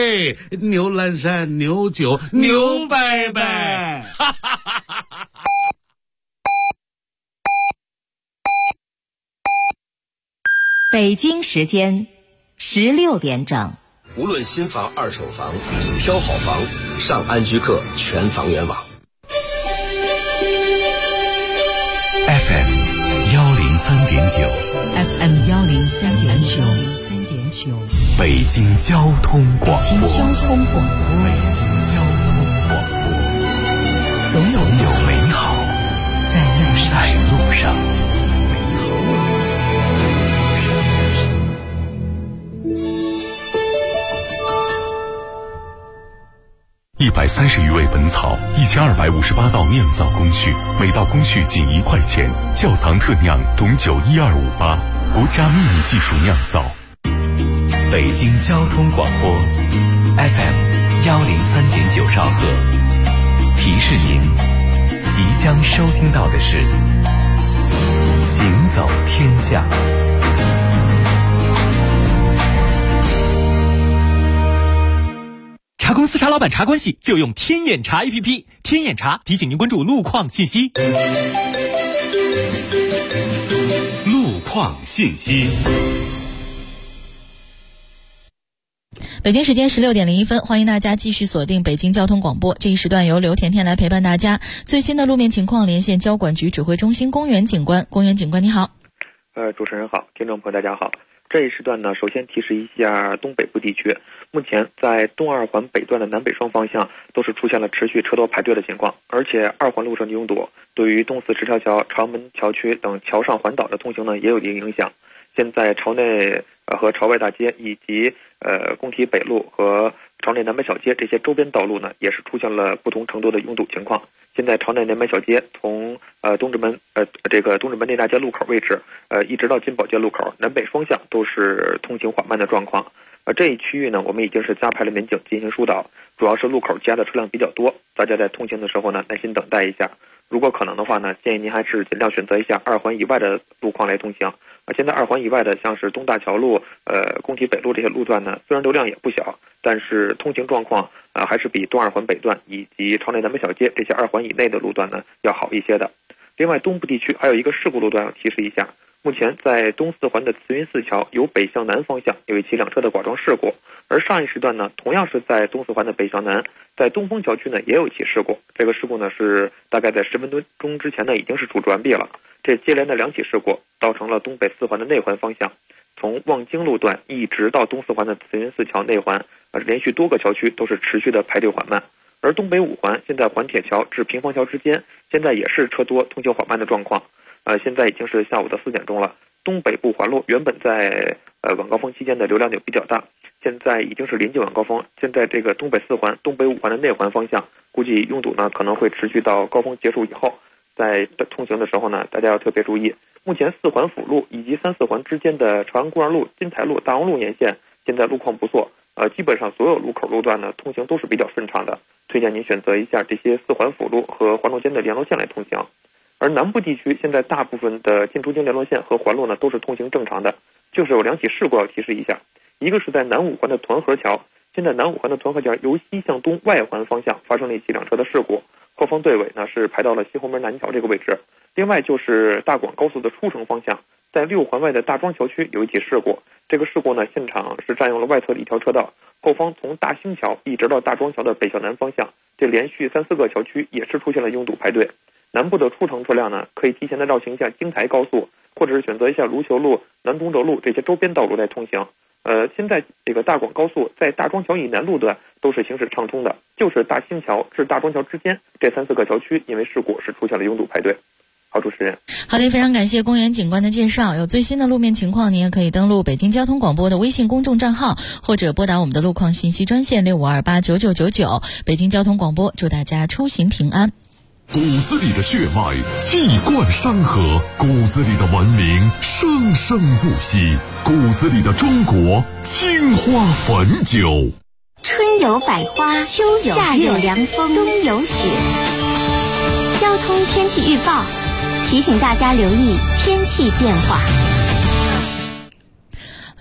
嘿，牛栏山，牛酒，牛伯伯。 北京时间16点整。 无论新房、二手房，挑好房上安居客全房源网。 FM 103.9 FM 103.9 北京交通广播。 北京交通广播。 北京交通广播。总有美好在路上。130余味本草，1258道酿造工序，每道工序仅1块钱。窖藏特酿董酒12588，国家秘密技术酿造。北京交通广播 FM 103.9兆赫。提示您，即将收听到的是行走天下。 茶公司茶老板茶关系就用天眼查 APP， 天眼查提醒您关注路况信息。 路况信息。 北京时间16点01分，欢迎大家继续锁定北京交通广播。这一时段由刘甜甜来陪伴大家。最新的路面情况连线交管局指挥中心公园警官。公园警官你好。 主持人好，听众朋友大家好。这一时段呢，首先提示一下东北部地区，目前在东二环北段的南北双方向都是出现了持续车多排队的情况，而且二环路上的拥堵对于东四十条桥、朝门桥区等桥上环岛的通行呢也有一定影响。现在朝内和朝外大街以及工体北路和朝内南北小街这些周边道路呢，也是出现了不同程度的拥堵情况。现在朝内南北小街从东直门内大街路口位置一直到金宝街路口，南北双向都是通行缓慢的状况。这一区域呢，我们已经是加派了民警进行疏导，主要是路口加的车辆比较多，大家在通行的时候呢，耐心等待一下。如果可能的话呢，建议您还是尽量选择一下二环以外的路况来通行。现在二环以外的像是东大桥路、工体北路这些路段呢，虽然流量也不小，但是通行状况还是比东二环北段以及朝内南北小街这些二环以内的路段呢要好一些的。另外，东部地区还有一个事故路段要提示一下，目前在东四环的慈云寺桥由北向南方向有一起两车的剐撞事故，而上一时段呢，同样是在东四环的北向南，在东风桥区呢也有一起事故。这个事故呢是大概在10分钟之前呢已经是处置完毕了。这接连的两起事故造成了东北四环的内环方向，从望京路段一直到东四环的慈云寺桥内环，连续多个桥区都是持续的排队缓慢。而东北五环现在环铁桥至平房桥之间，现在也是车多通行缓慢的状况。现在已经是下午的4点钟了。东北部环路原本在晚高峰期间的流量就比较大，现在已经是临近晚高峰。现在这个东北四环、东北五环的内环方向，估计拥堵呢可能会持续到高峰结束以后。在通行的时候呢，大家要特别注意。目前4环辅路以及3、4环之间的朝阳公园路、金台路、大望路沿线，现在路况不错。基本上所有路口路段呢，通行都是比较顺畅的。推荐您选择一下这些4环辅路和环路间的联络线来通行。而南部地区现在大部分的进出京联络线和环路呢都是通行正常的，就是有两起事故要提示一下。一个是在南五环的团河桥，现在南五环的团河桥由西向东外环方向发生了一起两车的事故，后方队尾呢是排到了西红门南桥这个位置。另外就是大广高速的出城方向，在6环外的大庄桥区有一起事故，这个事故呢现场是占用了外侧的一条车道，后方从大兴桥一直到大庄桥的北向南方向，这连续3、4个桥区也是出现了拥堵排队。南部的出城车辆呢，可以提前的绕行一下京台高速，或者是选择一下卢球路、南东轴路这些周边道路来通行。现在这个大广高速在大庄桥以南路段都是行驶畅通的，就是大兴桥至大庄桥之间这3、4个桥区因为事故是出现了拥堵排队。好，主持人。 好的，非常感谢公园警官的介绍。有最新的路面情况，您也可以登录北京交通广播的微信公众账号，或者拨打我们的路况信息专线65289999。北京交通广播祝大家出行平安。 骨子里的血脉气贯山河，骨子里的文明生生不息，骨子里的中国青花汾酒。 春有百花，秋有夏有凉风，冬有雪。交通天气预报提醒大家留意天气变化。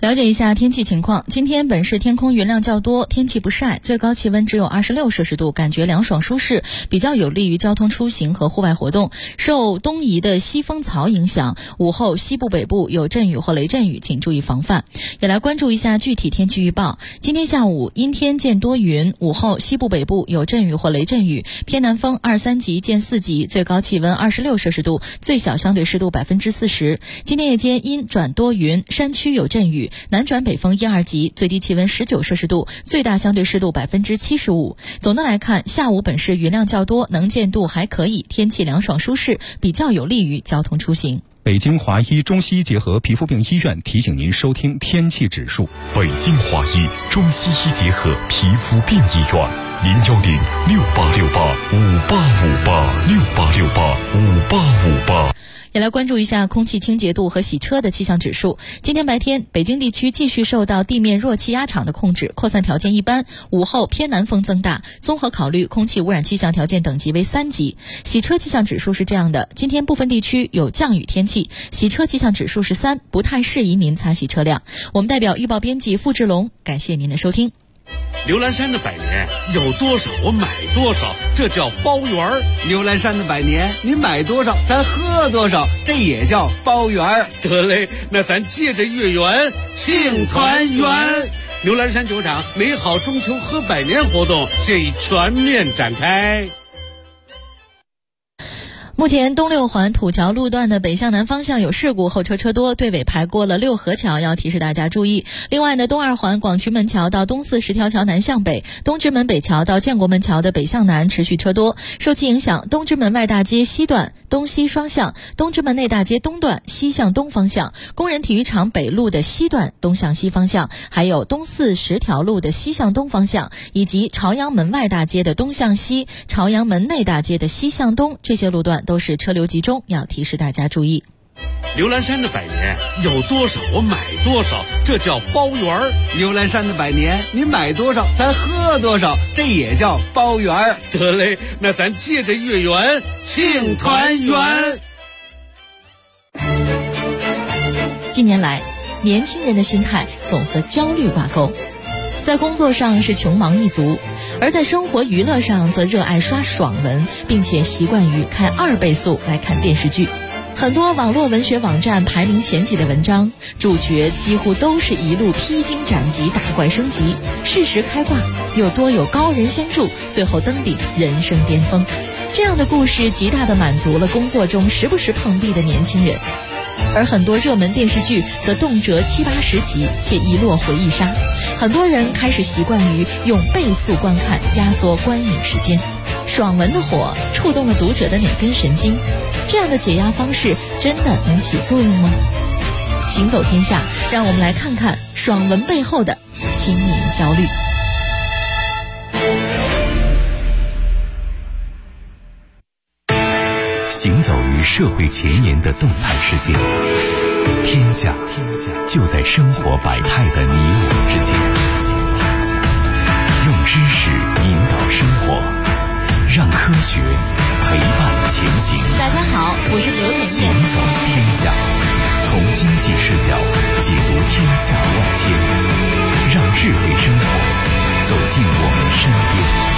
了解一下天气情况。今天本市天空云量较多，天气不晒，最高气温只有26摄氏度，感觉凉爽舒适，比较有利于交通出行和户外活动。受东移的西风槽影响，午后西部北部有阵雨或雷阵雨，请注意防范。也来关注一下具体天气预报。今天下午阴天见多云，午后西部北部有阵雨或雷阵雨，偏南风2、3级见4级，最高气温26摄氏度，最小相对湿度40%。今天夜间阴转多云，山区有阵雨，南转北风1、2级，最低气温19摄氏度，最大相对湿度75%。总的来看，下午本市云量较多，能见度还可以，天气凉爽舒适，比较有利于交通出行。 北京华医中西医结合皮肤病医院提醒您收听天气指数。 北京华医中西医结合皮肤病医院，0106868585858，68685858。 也来关注一下空气清洁度和洗车的气象指数。今天白天，北京地区继续受到地面弱气压场的控制，扩散条件一般，午后偏南风增大，综合考虑空气污染气象条件等级为3级。洗车气象指数是这样的，今天部分地区有降雨天气，洗车气象指数是3，不太适宜您擦洗车辆。我们代表预报编辑付志龙，感谢您的收听。 刘兰山的百年有多少我买多少，这叫包圆儿。 刘兰山的百年你买多少咱喝多少，这也叫包圆儿。 得嘞，那咱借着月圆庆团圆。刘兰山酒厂美好中秋喝百年活动现已全面展开。 目前东六环土桥路段的北向南方向有事故，后车车多，队尾排过了六合桥，要提示大家注意。另外呢，东二环广渠门桥到东四十条桥南向北，东直门北桥到建国门桥的北向南持续车多。受其影响，东直门外大街西段东西双向，东直门内大街东段西向东方向，工人体育场北路的西段东向西方向，还有东四十条路的西向东方向，以及朝阳门外大街的东向西，朝阳门内大街的西向东，这些路段都是车流集中，要提示大家注意。 刘兰山的百年有多少我买多少，这叫包圆儿。 刘兰山的百年你买多少咱喝多少，这也叫包圆儿。 得嘞，那咱借着月圆庆团圆。 近年来，年轻人的心态总和焦虑挂钩，在工作上是穷忙一族，而在生活娱乐上则热爱刷爽文，并且习惯于开2倍速来看电视剧。很多网络文学网站排名前几的文章，主角几乎都是一路披荆斩棘、打怪升级，适时开挂，又多有高人相助，最后登顶人生巅峰。这样的故事极大地满足了工作中时不时碰壁的年轻人。而很多热门电视剧则动辄7、80集，且一落回忆杀。很多人开始习惯于用倍速观看，压缩观影时间。爽文的火触动了读者的哪根神经？这样的解压方式真的能起作用吗？行走天下，让我们来看看爽文背后的青年焦虑。 行走于社会前沿的动态世界，天下就在生活百态的你我之间。用知识引导生活，让科学陪伴前行。 大家好，我是刘甜甜。 行走天下，从经济视角解读天下万千，让智慧生活走进我们身边。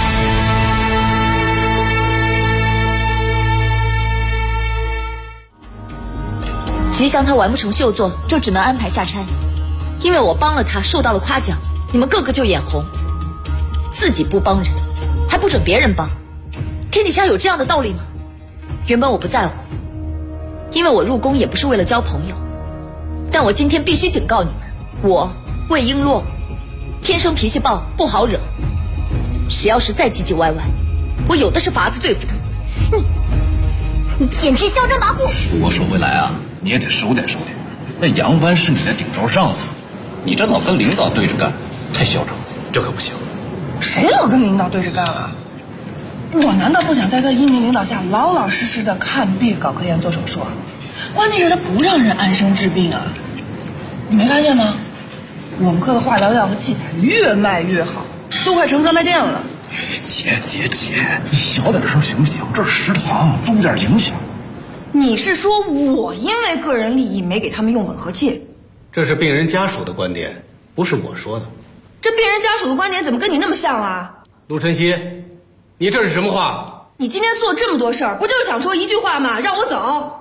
吉祥他完不成秀作，就只能安排下差。因为我帮了他，受到了夸奖，你们个个就眼红，自己不帮人，还不准别人帮。天底下有这样的道理吗？原本我不在乎，因为我入宫也不是为了交朋友。但我今天必须警告你们，我魏璎珞天生脾气暴，不好惹。谁要是再唧唧歪歪，我有的是法子对付他。 你简直嚣张跋扈！ 我说回来啊，你也得收敛收敛。那杨帆是你的顶头上司，你这老跟领导对着干，太嚣张了，这可不行。 谁老跟领导对着干啊？我难道不想在他英明领导下老老实实的看病、搞科研、做手术啊？关键是他不让人安生治病啊！你没发现吗？我们科的化疗药和器材越卖越好，都快成专卖店了。 姐，你小点声行不行？这是食堂，注点影响。 你是说我因为个人利益没给他们用吻合器， 这是病人家属的观点，不是我说的。 这病人家属的观点怎么跟你那么像啊？ 陆晨曦，你这是什么话？ 你今天做这么多事儿，不就是想说一句话吗？让我走。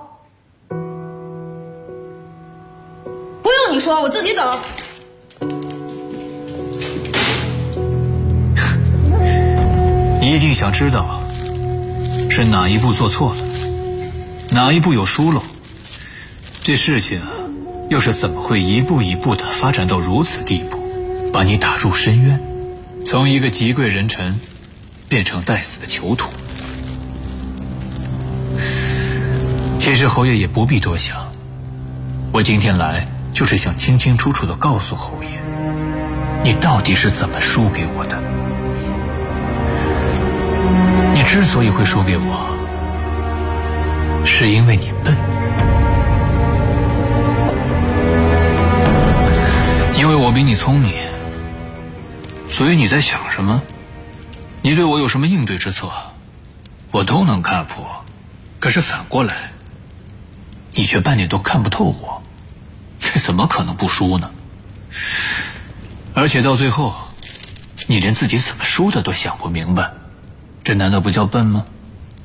不用你说，我自己走。 你一定想知道是哪一步做错了，哪一步有疏漏，这事情又是怎么会一步一步的发展到如此地步，把你打入深渊，从一个极贵人臣变成待死的囚徒。其实侯爷也不必多想，我今天来就是想清清楚楚地告诉侯爷，你到底是怎么输给我的。你之所以会输给我，是因为你笨，因为我比你聪明，所以你在想什么，你对我有什么应对之策，我都能看破。可是反过来，你却半点都看不透我，这怎么可能不输呢？而且到最后，你连自己怎么输的都想不明白，这难道不叫笨吗？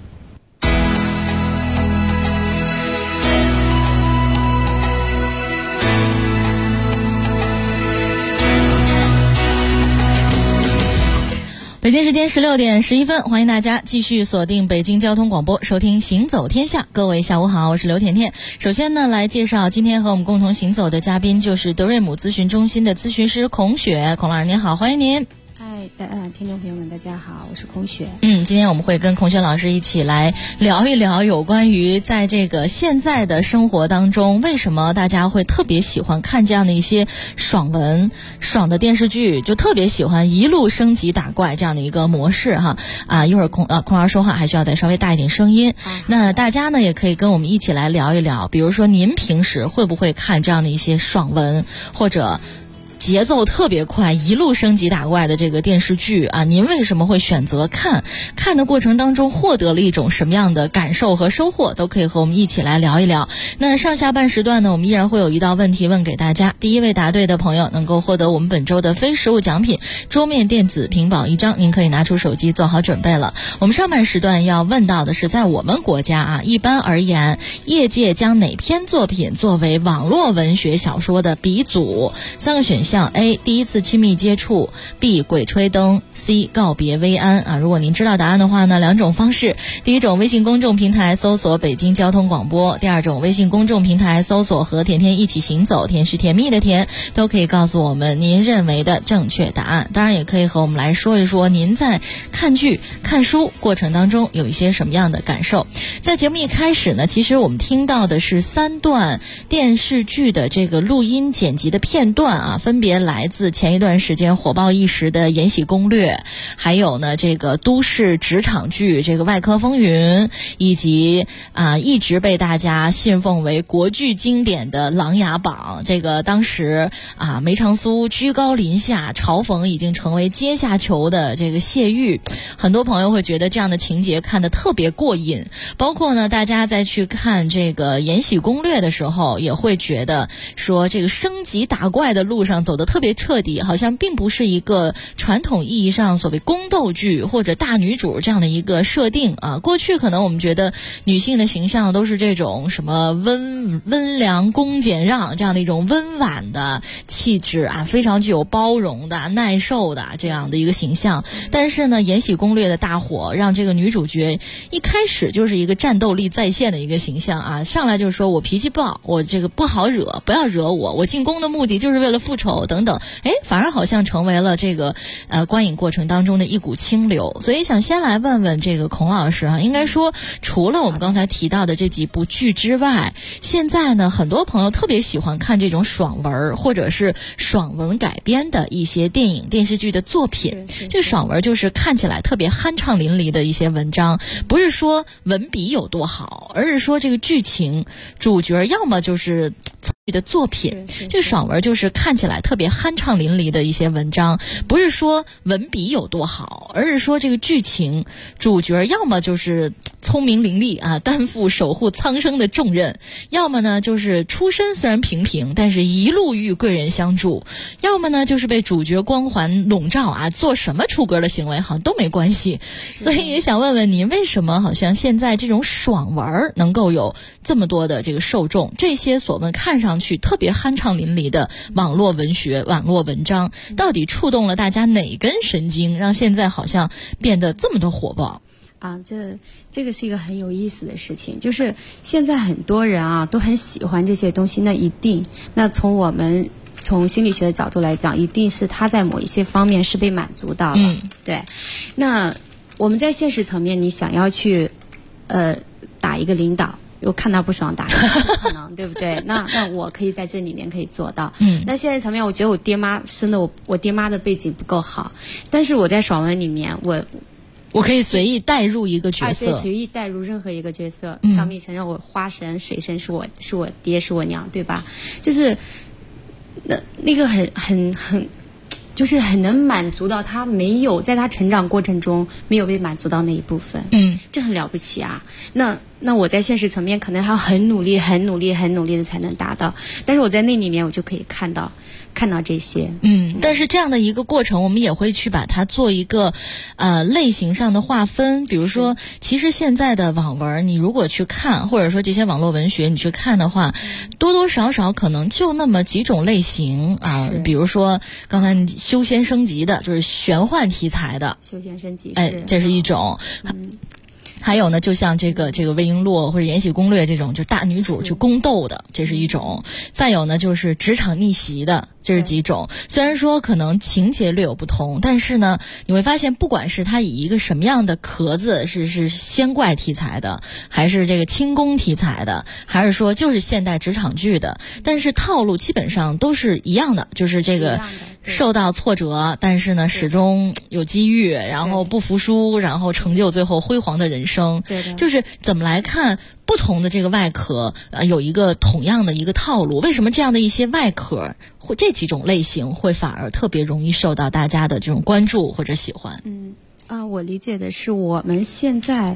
北京时间16点11分，欢迎大家继续锁定北京交通广播，收听行走天下。各位下午好，我是刘甜甜。首先呢，来介绍今天和我们共同行走的嘉宾，就是德瑞姆咨询中心的咨询师孔雪。孔老师您好，欢迎您。 听众朋友们大家好，我是孔雪。 今天我们会跟孔雪老师一起来聊一聊有关于在这个现在的生活当中，为什么大家会特别喜欢看这样的一些爽文、爽的电视剧，就特别喜欢一路升级打怪这样的一个模式哈。一会儿孔老师说话还需要再稍微大一点声音。那大家呢也可以跟我们一起来聊一聊，比如说您平时会不会看这样的一些爽文，或者节奏特别快一路升级打怪的这个电视剧啊，您为什么会选择看的过程当中获得了一种什么样的感受和收获，都可以和我们一起来聊一聊。那上下半时段呢，我们依然会有一道问题问给大家，第一位答对的朋友能够获得我们本周的非实物奖品桌面电子屏保1张，您可以拿出手机做好准备了。我们上半时段要问到的是，在我们国家啊，一般而言业界将哪篇作品作为网络文学小说的鼻祖？3个选项A 第一次亲密接触， B 鬼吹灯， C 告别薇安啊。如果您知道答案的话呢，两种方式，第一种微信公众平台搜索北京交通广播，第二种微信公众平台搜索和甜甜一起行走，甜是甜蜜的甜，都可以告诉我们您认为的正确答案。当然也可以和我们来说一说您在看剧看书过程当中有一些什么样的感受。在节目一开始呢，其实我们听到的是3段电视剧的这个录音剪辑的片段啊，分别来自前一段时间火爆一时的《延禧攻略》，还有呢这个都市职场剧这个《外科风云》，以及一直被大家信奉为国剧经典的《琅琊榜》。这个当时梅长苏居高临下嘲讽已经成为阶下囚的这个谢玉，很多朋友会觉得这样的情节看得特别过瘾。包括呢大家在去看这个《延禧攻略》的时候，也会觉得说这个升级打怪的路上走得特别彻底，好像并不是一个传统意义上所谓宫斗剧或者大女主这样的一个设定啊。过去可能我们觉得女性的形象都是这种什么温良恭俭让这样的一种温婉的气质啊，非常具有包容的耐受的这样的一个形象。但是呢，《延禧攻略》的大火让这个女主角一开始就是一个战斗力在线的一个形象啊，上来就说我脾气暴，我这个不好惹，不要惹我，我进宫的目的就是为了复仇等等，反而好像成为了这个观影过程当中的一股清流。所以想先来问问这个孔老师啊，应该说除了我们刚才提到的这几部剧之外，现在呢很多朋友特别喜欢看这种爽文或者是爽文改编的一些电影电视剧的作品。这个爽文就是看起来特别酣畅淋漓的一些文章，不是说文笔有多好，而是说这个剧情主角要么就是的作品，这个爽文就是看起来特别酣畅淋漓的一些文章，不是说文笔有多好，而是说这个剧情主角要么就是聪明伶俐啊，担负守护苍生的重任，要么呢就是出身虽然平平，但是一路遇贵人相助，要么呢就是被主角光环笼罩啊，做什么出格的行为好像都没关系。所以也想问问您，为什么好像现在这种爽文能够有这么多的这个受众，这些所谓看上去特别酣畅淋漓的网络文学、网络文章，到底触动了大家哪根神经，让现在好像变得这么的火爆？ 这个是一个很有意思的事情，就是现在很多人啊都很喜欢这些东西，那从心理学的角度来讲，一定是他在某一些方面是被满足到了。对。那我们在现实层面，你想要去打一个领导，又看他不爽打不可能，对不对？那我可以在这里面可以做到。那现实层面，我觉得我爹妈生的我爹妈的背景不够好，但是我在爽文里面，我可以随意带入一个角色，随意带入任何一个角色。上面承认我花神、水神是我爹是我娘，对吧？就是那个很就是很能满足到他没有在他成长过程中没有被满足到那一部分。这很了不起啊。那我在现实层面可能还要很努力的才能达到，但是我在那里面我就可以看到这些。 但是这样的一个过程，我们也会去把它做一个类型上的划分。比如说，其实现在的网文，你如果去看，或者说这些网络文学你去看的话，多多少少可能就那么几种类型啊。比如说刚才修仙升级的，就是玄幻题材的， 修仙升级， 这是一种。还有呢，就像这个魏璎珞或者延禧攻略这种，就大女主去宫斗的，这是一种。再有呢，就是职场逆袭的，这是几种。虽然说可能情节略有不同，但是呢，你会发现，不管是它以一个什么样的壳子，是仙怪题材的，还是这个轻功题材的，还是说就是现代职场剧的，但是套路基本上都是一样的，就是这个受到挫折，但是呢始终有机遇，然后不服输，然后成就最后辉煌的人生。就是怎么来看不同的这个外壳有一个同样的一个套路，为什么这样的一些外壳或这几种类型会反而特别容易受到大家的这种关注或者喜欢？ 我理解的是我们现在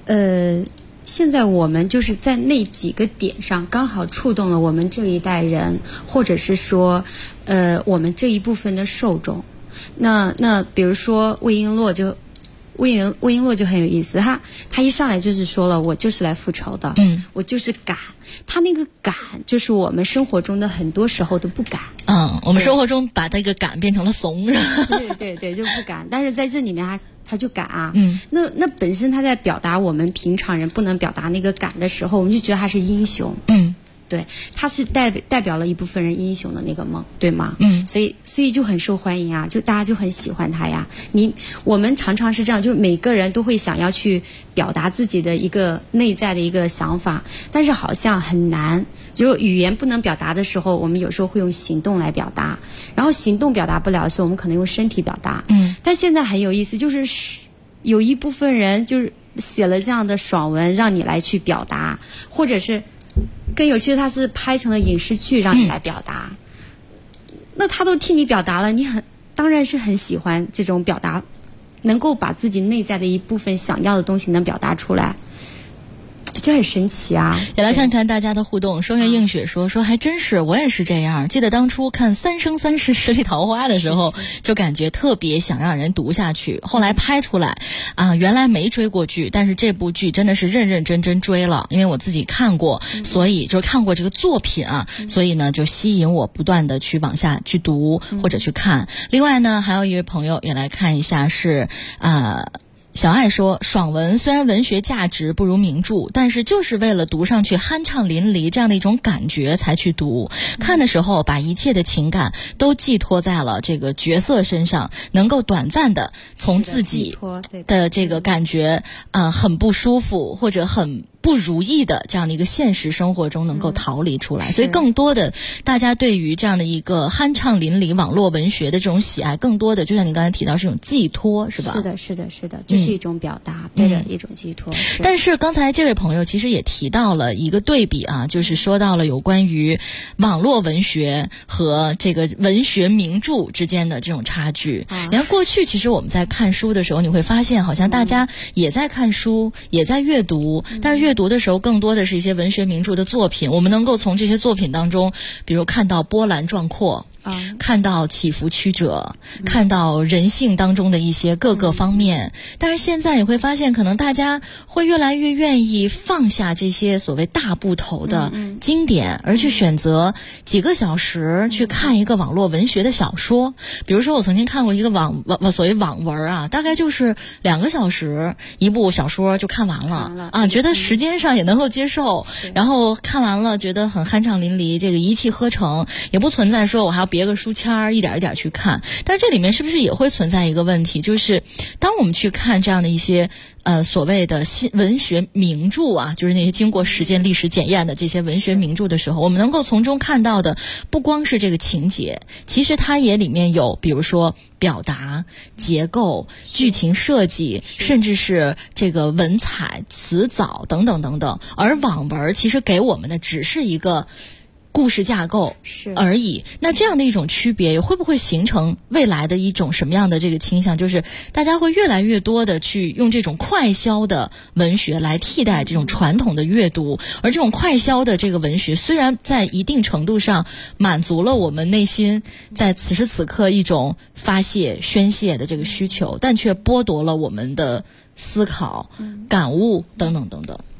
我们就是在那几个点上刚好触动了我们这一代人，或者是说我们这一部分的受众。那比如说魏璎珞就很有意思，他一上来就是说了，我就是来复仇的，我就是敢。他那个敢就是我们生活中的很多时候都不敢。 我们生活中把这个敢变成了怂。 对，就不敢。但是在这里面他就敢啊。那本身他在表达我们平常人不能表达那个敢的时候，我们就觉得他是英雄。对，他是代表了一部分人英雄的那个梦，对吗？所以就很受欢迎啊，就大家就很喜欢他呀。我们常常是这样，就是每个人都会想要去表达自己的一个内在的一个想法，但是好像很难。就语言不能表达的时候，我们有时候会用行动来表达，然后行动表达不了的时候，我们可能用身体表达。但现在很有意思，就是有一部分人就是写了这样的爽文，让你来去表达，或者是更有趣的，他是拍成了影视剧让你来表达。那他都替你表达了，你当然是很喜欢这种表达，能够把自己内在的一部分想要的东西能表达出来，这很神奇啊。 也来看看大家的互动。双月映雪说还真是，我也是这样。记得当初看《三生三世十里桃花》的时候，就感觉特别想让人读下去。后来拍出来原来没追过剧，但是这部剧真的是认认真真追了，因为我自己看过，所以就看过这个作品所以呢就吸引我不断的去往下去读或者去看。另外呢，还有一位朋友也来看一下，是小爱说，爽文虽然文学价值不如名著，但是就是为了读上去酣畅淋漓这样的一种感觉才去读。看的时候把一切的情感都寄托在了这个角色身上，能够短暂的从自己的这个感觉很不舒服或者很不如意的这样的一个现实生活中能够逃离出来，所以更多的大家对于这样的一个酣畅淋漓网络文学的这种喜爱，更多的就像你刚才提到是一种寄托，是吧？ 是的，是的，是的，这是一种表达，对的，一种寄托。 但是刚才这位朋友其实也提到了一个对比啊，就是说到了有关于网络文学和这个文学名著之间的这种差距。你看过去其实我们在看书的时候，你会发现好像大家也在看书，也在阅读，但是阅读的时候更多的是一些文学名著的作品，我们能够从这些作品当中，比如看到波澜壮阔，看到起伏曲折，看到人性当中的一些各个方面。但是现在你会发现，可能大家会越来越愿意放下这些所谓大部头的经典，而去选择几个小时去看一个网络文学的小说。比如说我曾经看过一个所谓网文啊，大概就是2个小时一部小说就看完了啊，觉得时间上也能够接受，然后看完了觉得很酣畅淋漓，这个一气呵成，也不存在说我还要别个书签一点一点去看。但是这里面是不是也会存在一个问题，就是当我们去看这样的一些所谓的新文学名著啊，就是那些经过时间历史检验的这些文学名著的时候，我们能够从中看到的不光是这个情节，其实它也里面有比如说表达、结构、剧情设计，甚至是这个文采、词藻等等等等。而网文其实给我们的只是一个故事架构而已。那这样的一种区别会不会形成未来的一种什么样的这个倾向，就是大家会越来越多的去用这种快消的文学来替代这种传统的阅读，而这种快消的这个文学虽然在一定程度上满足了我们内心在此时此刻一种发泄宣泄的这个需求，但却剥夺了我们的思考、感悟等等等等。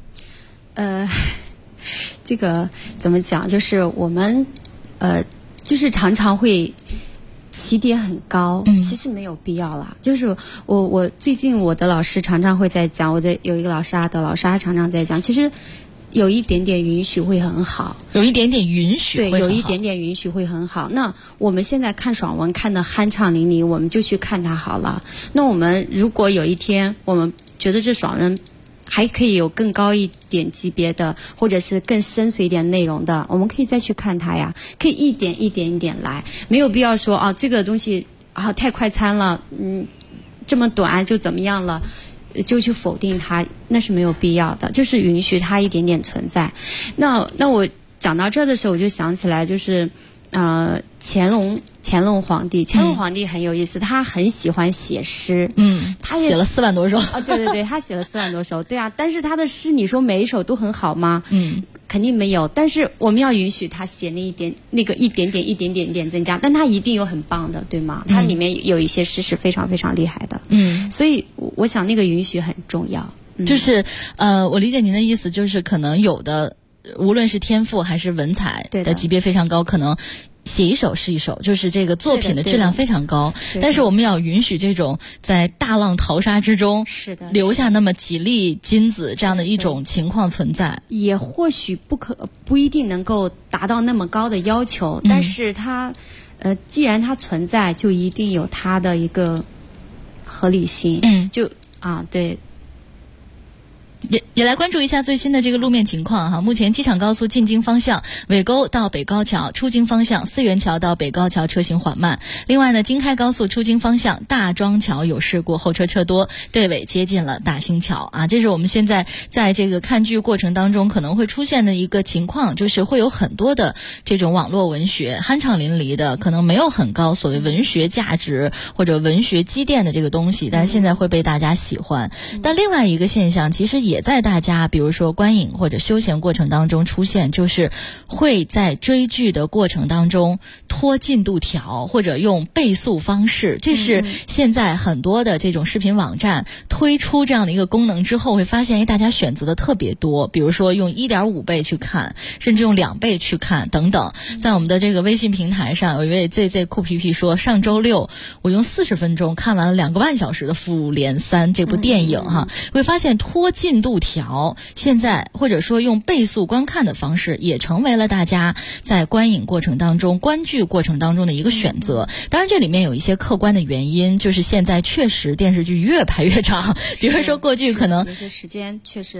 这个怎么讲？就是我们，就是常常会起点很高，其实没有必要啦。就是我最近我的老师常常会在讲，我的有一个老师阿德老师，他常常在讲，其实有一点点允许会很好， 有一点点允许会很好， 对，有一点点允许会很好。那我们现在看爽文看得酣畅淋漓，我们就去看它好了。那我们如果有一天我们觉得这爽文还可以有更高一点级别的，或者是更深邃一点内容的，我们可以再去看它呀，可以一点一点来，没有必要说啊这个东西啊太快餐了，这么短就怎么样了，就去否定它，那是没有必要的，就是允许它一点点存在。那我讲到这的时候，我就想起来就是乾隆皇帝很有意思，他很喜欢写诗， 他写了4万多首啊，对，他写了4万多首，对啊，但是他的诗你说每一首都很好吗？肯定没有，但是我们要允许他写一点点增加，但他一定有很棒的，对吗？他里面有一些诗是非常非常厉害的，所以我想那个允许很重要。 就是我理解您的意思，就是可能有的无论是天赋还是文采的级别非常高，可能写一首是一首，就是这个作品的质量非常高，但是我们要允许这种在大浪淘沙之中留下那么几粒金子这样的一种情况存在， 也或许不一定能够达到那么高的要求，但是它既然它存在，就一定有它的一个合理性，对。 也来关注一下最新的这个路面情况哈。目前机场高速进京方向尾沟到北高桥，出京方向四元桥到北高桥车行缓慢。另外呢，京开高速出京方向大庄桥有事故，后车多，队尾接近了大兴桥啊。这是我们现在在这个看剧过程当中可能会出现的一个情况，就是会有很多的这种网络文学酣畅淋漓的，可能没有很高所谓文学价值或者文学积淀的这个东西，但是现在会被大家喜欢。但另外一个现象其实也在大家比如说观影或者休闲过程当中出现，就是会在追剧的过程当中拖进度条或者用倍速方式，这是现在很多的这种视频网站推出这样的一个功能之后会发现大家选择的特别多，比如说用 1.5 倍去看，甚至用2倍去看等等。在我们的这个微信平台上有一位 ZZ 酷皮皮说，上周六我用40分钟看完了2个半小时的《复联3》这部电影哈，会发现拖进度条现在或者说用倍速观看的方式也成为了大家在观影过程当中观剧过程当中的一个选择。当然这里面有一些客观的原因，就是现在确实电视剧越拍越长，比如说过去可能有些时间确实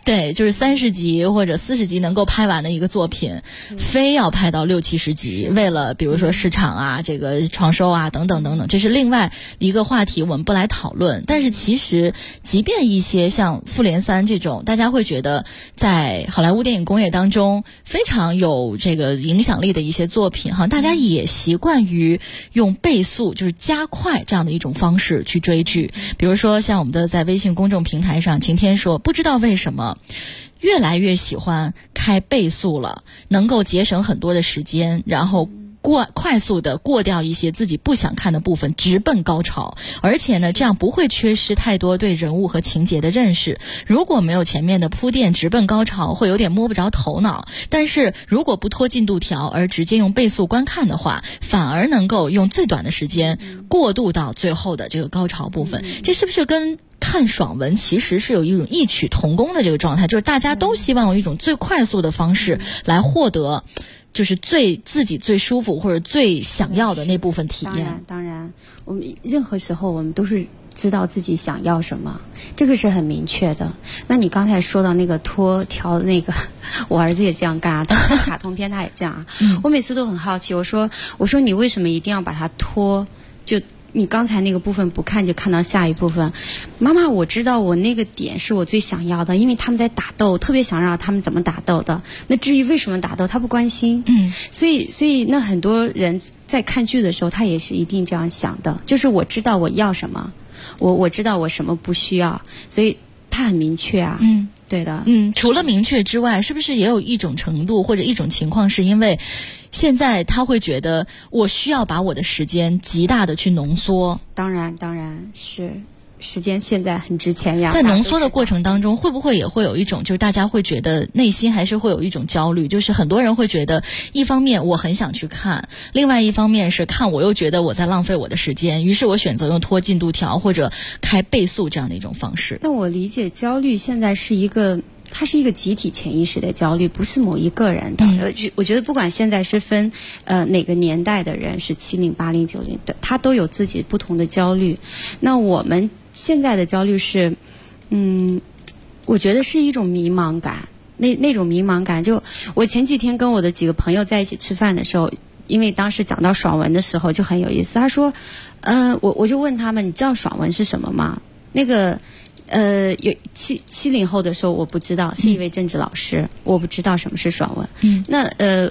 对，就是30集或者40集能够拍完的一个作品，非要拍到60、70集，为了比如说市场啊、这个创收啊等等等等，这是另外一个话题，我们不来讨论。但是其实，即便一些像复联3这种，大家会觉得在好莱坞电影工业当中非常有这个影响力的一些作品，哈，大家也习惯于用倍速，就是加快这样的一种方式去追剧。比如说像我们的在微信公众平台上，晴天说，不知道为什么越来越喜欢开倍速了，能够节省很多的时间，然后快速的过掉一些自己不想看的部分，直奔高潮。而且呢，这样不会缺失太多对人物和情节的认识。如果没有前面的铺垫，直奔高潮会有点摸不着头脑。但是如果不拖进度条，而直接用倍速观看的话，反而能够用最短的时间过渡到最后的这个高潮部分。这是不是跟看爽文其实是有一种异曲同工的这个状态，就是大家都希望用一种最快速的方式来获得就是自己最舒服或者最想要的那部分体验。 当然我们任何时候我们都是知道自己想要什么，这个是很明确的。那你刚才说到那个脱条的那个，我儿子也这样干啊，他看卡通片他也这样啊。我每次都很好奇，我说你为什么一定要把它脱，就你刚才那个部分不看就看到下一部分。妈妈，我知道我那个点是我最想要的，因为他们在打斗，特别想让他们怎么打斗的。那至于为什么打斗他不关心。所以那很多人在看剧的时候他也是一定这样想的，就是我知道我要什么，我知道我什么不需要，所以他很明确啊。对的。 除了明确之外，是不是也有一种程度或者一种情况是因为现在他会觉得我需要把我的时间极大的去浓缩？当然是时间现在很值钱呀。在浓缩的过程当中，会不会也会有一种就是大家会觉得内心还是会有一种焦虑，就是很多人会觉得一方面我很想去看，另外一方面是看我又觉得我在浪费我的时间，于是我选择用拖进度条或者开倍速这样的一种方式。 那我理解焦虑现在是它是一个集体潜意识的焦虑，不是某一个人的。我觉得不管现在是分哪个年代的人，是70、80、90的，他都有自己不同的焦虑。那我们现在的焦虑是，我觉得是一种迷茫感。那种迷茫感，就我前几天跟我的几个朋友在一起吃饭的时候，因为当时讲到爽文的时候就很有意思。他说，我就问他们，你知道爽文是什么吗？那个有70后的时候我不知道，是一位政治老师，我不知道什么是爽文。那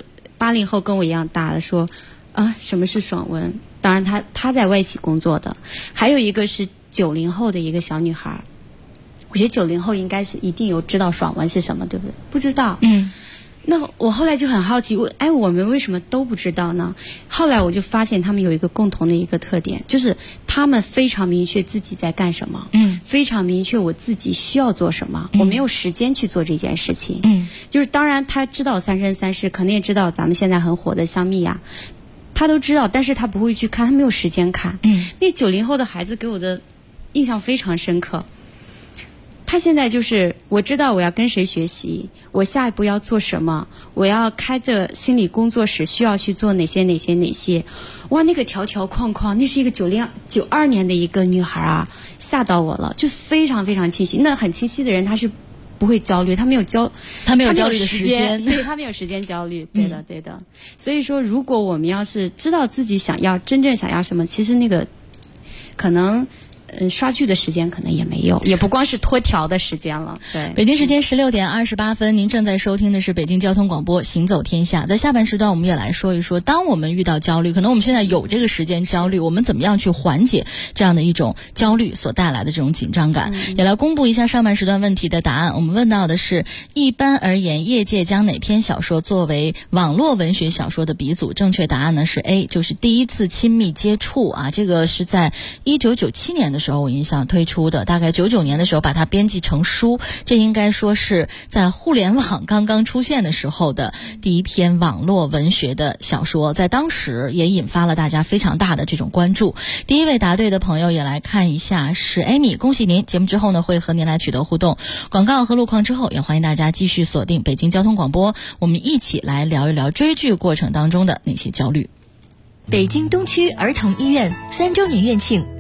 80后跟我一样大的说啊，什么是爽文？当然他在外企工作的。还有一个是90后的一个小女孩，我觉得90后应该是一定有知道爽文是什么，对不对？不知道。那我后来就很好奇，我们为什么都不知道呢？后来我就发现他们有一个共同的一个特点，就是他们非常明确自己在干什么，非常明确我自己需要做什么，我没有时间去做这件事情。就是当然他知道三生三世，肯定也知道咱们现在很火的香蜜呀，他都知道，但是他不会去看，他没有时间看。那90后的孩子给我的印象非常深刻。他现在就是我知道我要跟谁学习，我下一步要做什么，我要开着心理工作室需要去做哪些。哇，那个条条框框，那是一个92年的一个女孩啊，吓到我了，就非常非常清晰。那很清晰的人他是不会焦虑，他没有焦虑的时间，对，他没有时间焦虑。对的。所以说如果我们要是知道自己真正想要什么，其实那个可能刷剧的时间可能也没有，也不光是脱条的时间了。对， 北京时间16点28分，您正在收听的是北京交通广播《行走天下》。在下半时段，我们也来说一说，当我们遇到焦虑，可能我们现在有这个时间焦虑，我们怎么样去缓解这样的一种焦虑所带来的这种紧张感。也来公布一下上半时段问题的答案。我们问到的是，一般而言，业界将哪篇小说作为网络文学小说的鼻祖？正确答案呢是 A， 就是第一次亲密接触啊，这个是在1997年的时候我印象推出的，大概99年的时候把它编辑成书，这应该说是在互联网刚刚出现的时候的第一篇网络文学的小说，在当时也引发了大家非常大的这种关注。第一位答对的朋友也来看一下是 Amy， 恭喜您，节目之后呢会和您来取得互动。广告和路况之后，也欢迎大家继续锁定北京交通广播，我们一起来聊一聊追剧过程当中的那些焦虑。 北京东区儿童医院3周年院庆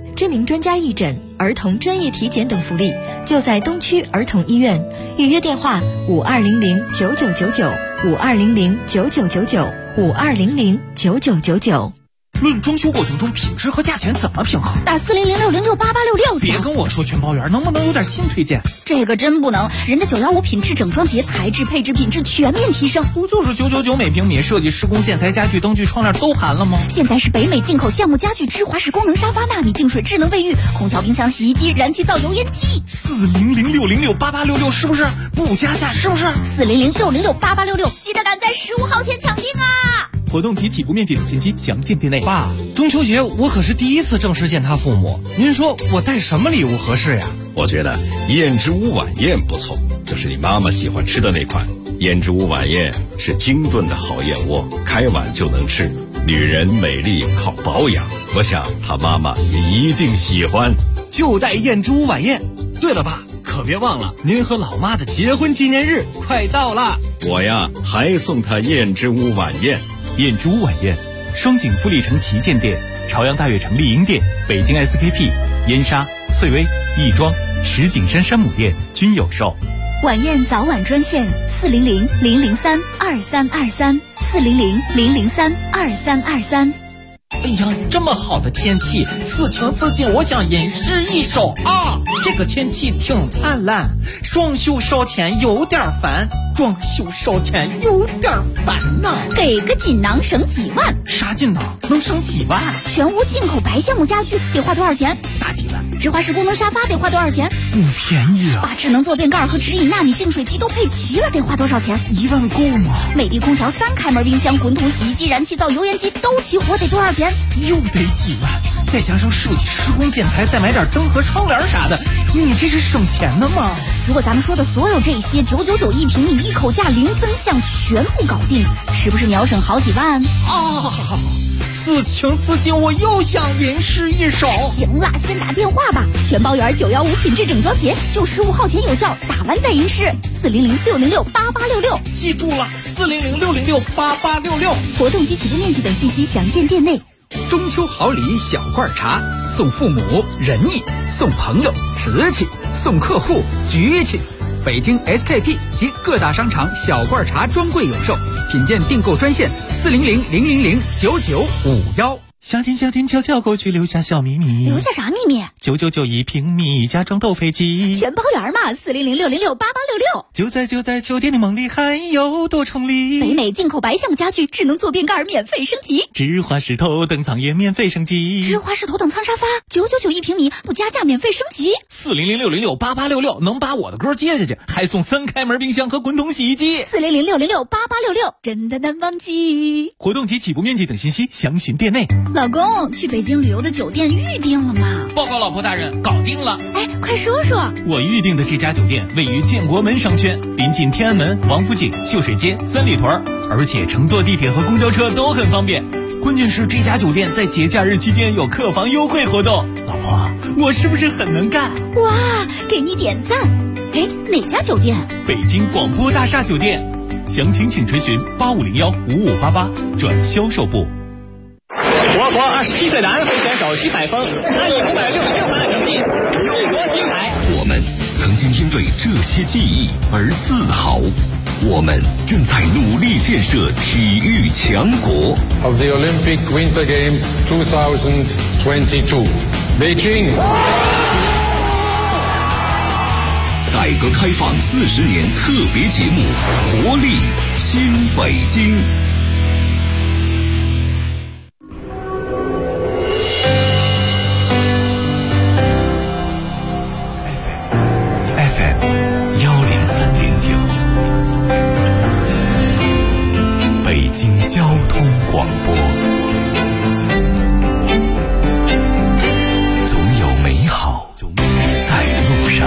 知名专家义诊、儿童专业体检等福利，就在东区儿童医院。预约电话52009999，52009999，52009999。 论装修过程中品质和价钱怎么平衡？ 打4006068866。 别跟我说全包圆，能不能有点新推荐？ 这个真不能，人家915品质整装节材质配置品质全面提升。 不就是999每平米，设计施工建材家具灯具窗帘都含了吗？ 现在是北美进口橡木家具、芝华士功能沙发、纳米净水智能卫浴、空调、冰箱、洗衣机、燃气灶、油烟机。 4006068866是不是？不加价是不是 ？4006068866，记得赶在15号前抢订啊！ 活动及起步面积等信息详见店内。 爸，中秋节我可是第一次正式见他父母，您说我带什么礼物合适呀？ 我觉得燕之屋晚宴不错，就是你妈妈喜欢吃的那款。燕之屋晚宴是精炖的好燕窝，开碗就能吃。女人美丽靠保养，我想她妈妈也一定喜欢。 就带燕之屋晚宴。对了，爸，可别忘了您和老妈的结婚纪念日快到了。 我呀，还送她燕之屋晚宴。 燕之屋晚宴，双井富力城旗舰店、朝阳大悦城丽婴店、北京 SKP、燕莎、翠微、亦庄、石景山山姆店均有售。 晚宴早晚专线400-003-2323，400-003-2323。 哎呀，这么好的天气，此情此景，我想吟诗一首啊！这个天气挺灿烂，装修烧钱有点烦，装修烧钱有点烦呐。 给个锦囊省几万。 啥锦囊？能省几万？ 全屋进口白橡木家具得花多少钱？ 大几万。 芝华士功能沙发得花多少钱？ 不便宜啊。 把智能坐便盖和直饮纳米净水机都配齐了，得花多少钱 ？1万够吗？ 美的空调、3开门冰箱、滚筒洗衣机、燃气灶、油烟机都齐活，得多少钱？ 又得几万，再加上设计、施工、建材，再买点灯和窗帘啥的，你这是省钱的吗？ 如果咱们说的所有这些999一平米，一口价零增项，全部搞定，是不是秒省好几万？ 此情此景，我又想吟诗一首。 行了，先打电话吧，全包圆915品质整装节，就15号前有效，打完再吟诗。400-606-8866， 记住了，400-606-8866。 活动及起步面积等信息详见店内。 中秋好礼小罐茶，送父母仁义，送朋友瓷器，送客户局气。北京 SKP 及各大商场小罐茶专柜有售，品鉴订购专线400-000-9951。 夏天悄悄过去，留下小秘密。 留下啥秘密 ？999一平米，家装斗飞机， 全包圆嘛。400-606-8866。 就在秋天的梦里，还有多重礼。 北美进口白橡木家具，智能坐便盖免费升级， 芝华士头等舱也免费升级， 芝华士头等舱沙发999一平米，不加价免费升级。 400-606-8866，能把我的歌接下去，还送3开门冰箱和滚筒洗衣机。 400-606-8866，真的难忘记。 活动及起步面积等信息详询店内。 老公，去北京旅游的酒店预定了吗？ 报告老婆大人，搞定了。 哎，快说说。 我预定的这家酒店位于建国门商圈，临近天安门、王府井、秀水街、三里屯，而且乘坐地铁和公交车都很方便。关键是这家酒店在节假日期间有客房优惠活动。老婆，我是不是很能干？ 哇，给你点赞。哎，哪家酒店？ 北京广播大厦酒店。详情请垂询8501-5588转销售部。 我国27岁男飞选手徐海峰他以566码成绩勇夺金牌。 我们曾经因为这些记忆而自豪，我们正在努力建设体育强国。 Of the Olympic Winter Games 2022, Beijing。 改革开放40年特别节目，活力新北京。FM 103.9，北京交通广播。总有美好在路上。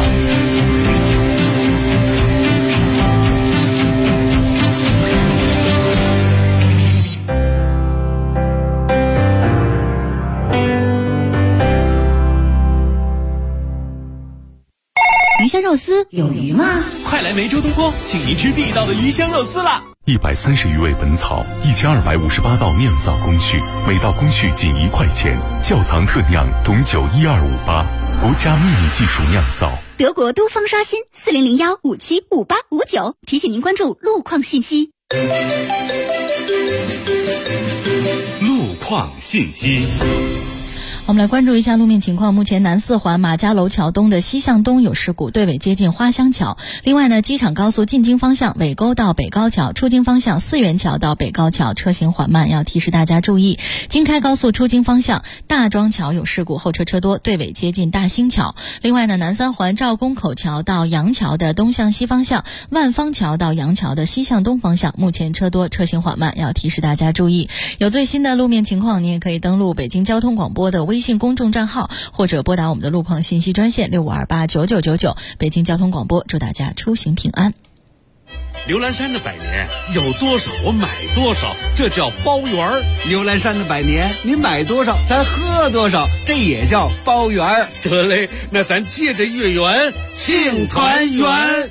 鱼香肉丝有鱼吗？ 快来梅州东坡，请您吃地道的鱼香肉丝啦！ 130余味本草，1258道酿造工序，每道工序仅1块钱。窖藏特酿董酒12588，国家秘密技术酿造。 德国都方刷新4001575859，提醒您关注路况信息。 路况信息。 我们来关注一下路面情况。目前南四环马家楼桥东的西向东有事故，对尾接近花乡桥。另外呢，机场高速进京方向尾沟到北高桥，出京方向四元桥到北高桥车行缓慢，要提示大家注意。京开高速出京方向大庄桥有事故，后车车多，对尾接近大兴桥。另外呢，南三环赵公口桥到杨桥的东向西方向，万方桥到杨桥的西向东方向，目前车多，车行缓慢，要提示大家注意。有最新的路面情况，你也可以登录北京交通广播的微信公众账号，或者拨打我们的路况信息专线65289999。北京交通广播，祝大家出行平安。 牛栏山的百年有多少我买多少，这叫包圆儿。 牛栏山的百年，你买多少咱喝多少，这也叫包圆儿。 得嘞，那咱借着月圆庆团圆。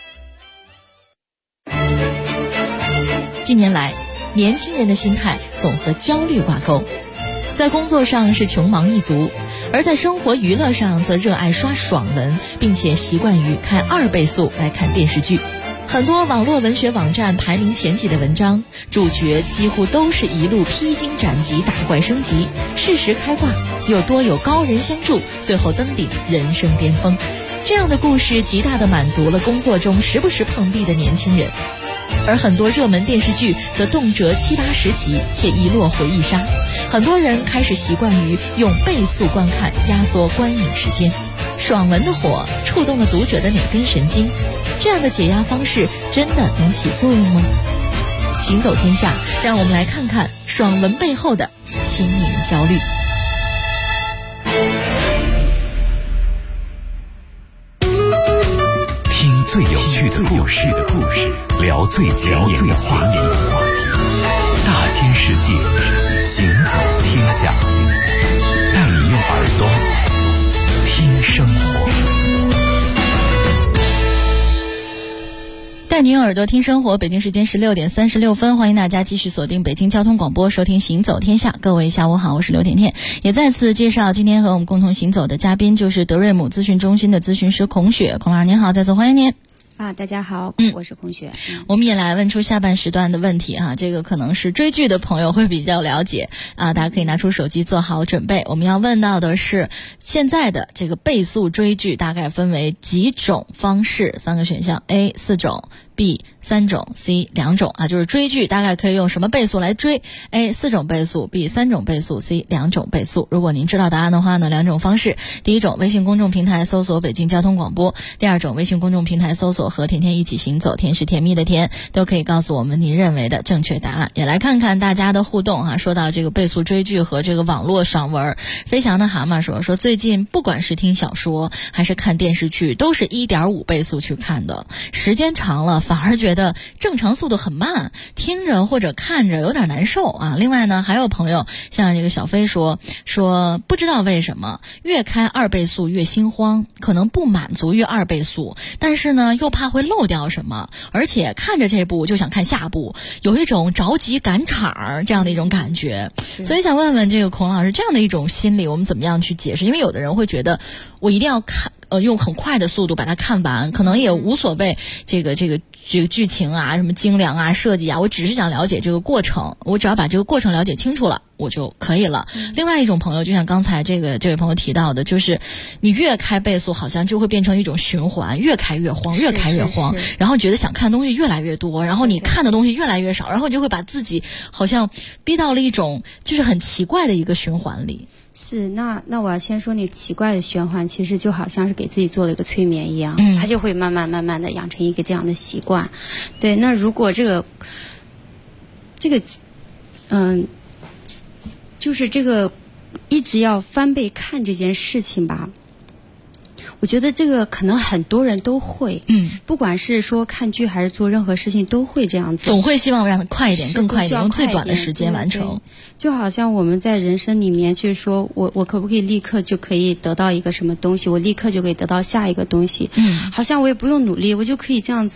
近年来，年轻人的心态总和焦虑挂钩。在工作上是穷忙一族，而在生活娱乐上则热爱刷爽文，并且习惯于看2倍速来看电视剧。很多网络文学网站排名前几的文章，主角几乎都是一路披荆斩棘、打怪升级，适时开挂，又多有高人相助，最后登顶人生巅峰。这样的故事极大地满足了工作中时不时碰壁的年轻人。而很多热门电视剧则动辄70-80集，且一落回忆杀。很多人开始习惯于用倍速观看，压缩观影时间。爽文的火触动了读者的哪根神经？这样的解压方式真的能起作用吗？行走天下，让我们来看看爽文背后的经营焦虑。 最有趣的故事，聊最前沿的话题，大千世界，行走天下，带你用耳朵听生活。 带你用耳朵听生活，北京时间16点36分，欢迎大家继续锁定北京交通广播，收听行走天下。各位下午好，我是刘甜甜，也再次介绍今天和我们共同行走的嘉宾，就是德瑞姆咨询中心的咨询师孔雪。孔老师您好，再次欢迎您。 大家好，我是孔雪。 我们也来问出下半时段的问题哈，这个可能是追剧的朋友会比较了解啊，大家可以拿出手机做好准备。我们要问到的是现在的这个倍速追剧大概分为几种方式，3个选项 A 4种，B 3种， C 2种啊，就是追剧大概可以用什么倍速来追？ A 4种倍速， B 3种倍速， C 2种倍速。如果您知道答案的话呢，2种方式，第一种微信公众平台搜索北京交通广播，第二种微信公众平台搜索和甜甜一起行走，甜是甜蜜的甜，都可以告诉我们您认为的正确答案。也来看看大家的互动啊，说到这个倍速追剧和这个网络爽文，飞翔的蛤蟆说最近不管是听小说还是看电视剧，都是1.5倍速去看的，时间长了反而觉得正常速度很慢，听着或者看着有点难受啊。另外呢，还有朋友像这个小飞说不知道为什么越开2倍速越心慌，可能不满足于2倍速，但是呢又怕会漏掉什么，而且看着这部就想看下部，有一种着急赶场这样的一种感觉。所以想问问这个孔老师，这样的一种心理我们怎么样去解释？因为有的人会觉得我一定要看用很快的速度把它看完，可能也无所谓这个剧情啊，什么精良啊，设计啊，我只是想了解这个过程，我只要把这个过程了解清楚了我就可以了。另外一种朋友就像刚才这位朋友提到的，就是你越开倍速好像就会变成一种循环，越开越慌，越开越慌，然后觉得想看的东西越来越多，然后你看的东西越来越少，然后就会把自己好像逼到了一种就是很奇怪的一个循环里。 是，那我要先说那奇怪的循环，其实就好像是给自己做了一个催眠一样，它就会慢慢的养成一个这样的习惯。对，那如果就是这个一直要翻倍看这件事情吧，我觉得这个可能很多人都会，不管是说看剧还是做任何事情都会这样子， 总会希望让它快一点，更快一点，用最短的时间完成。 就好像我们在人生里面去说，我可不可以立刻就可以得到一个什么东西，我立刻就可以得到下一个东西，好像我也不用努力，我就可以这样子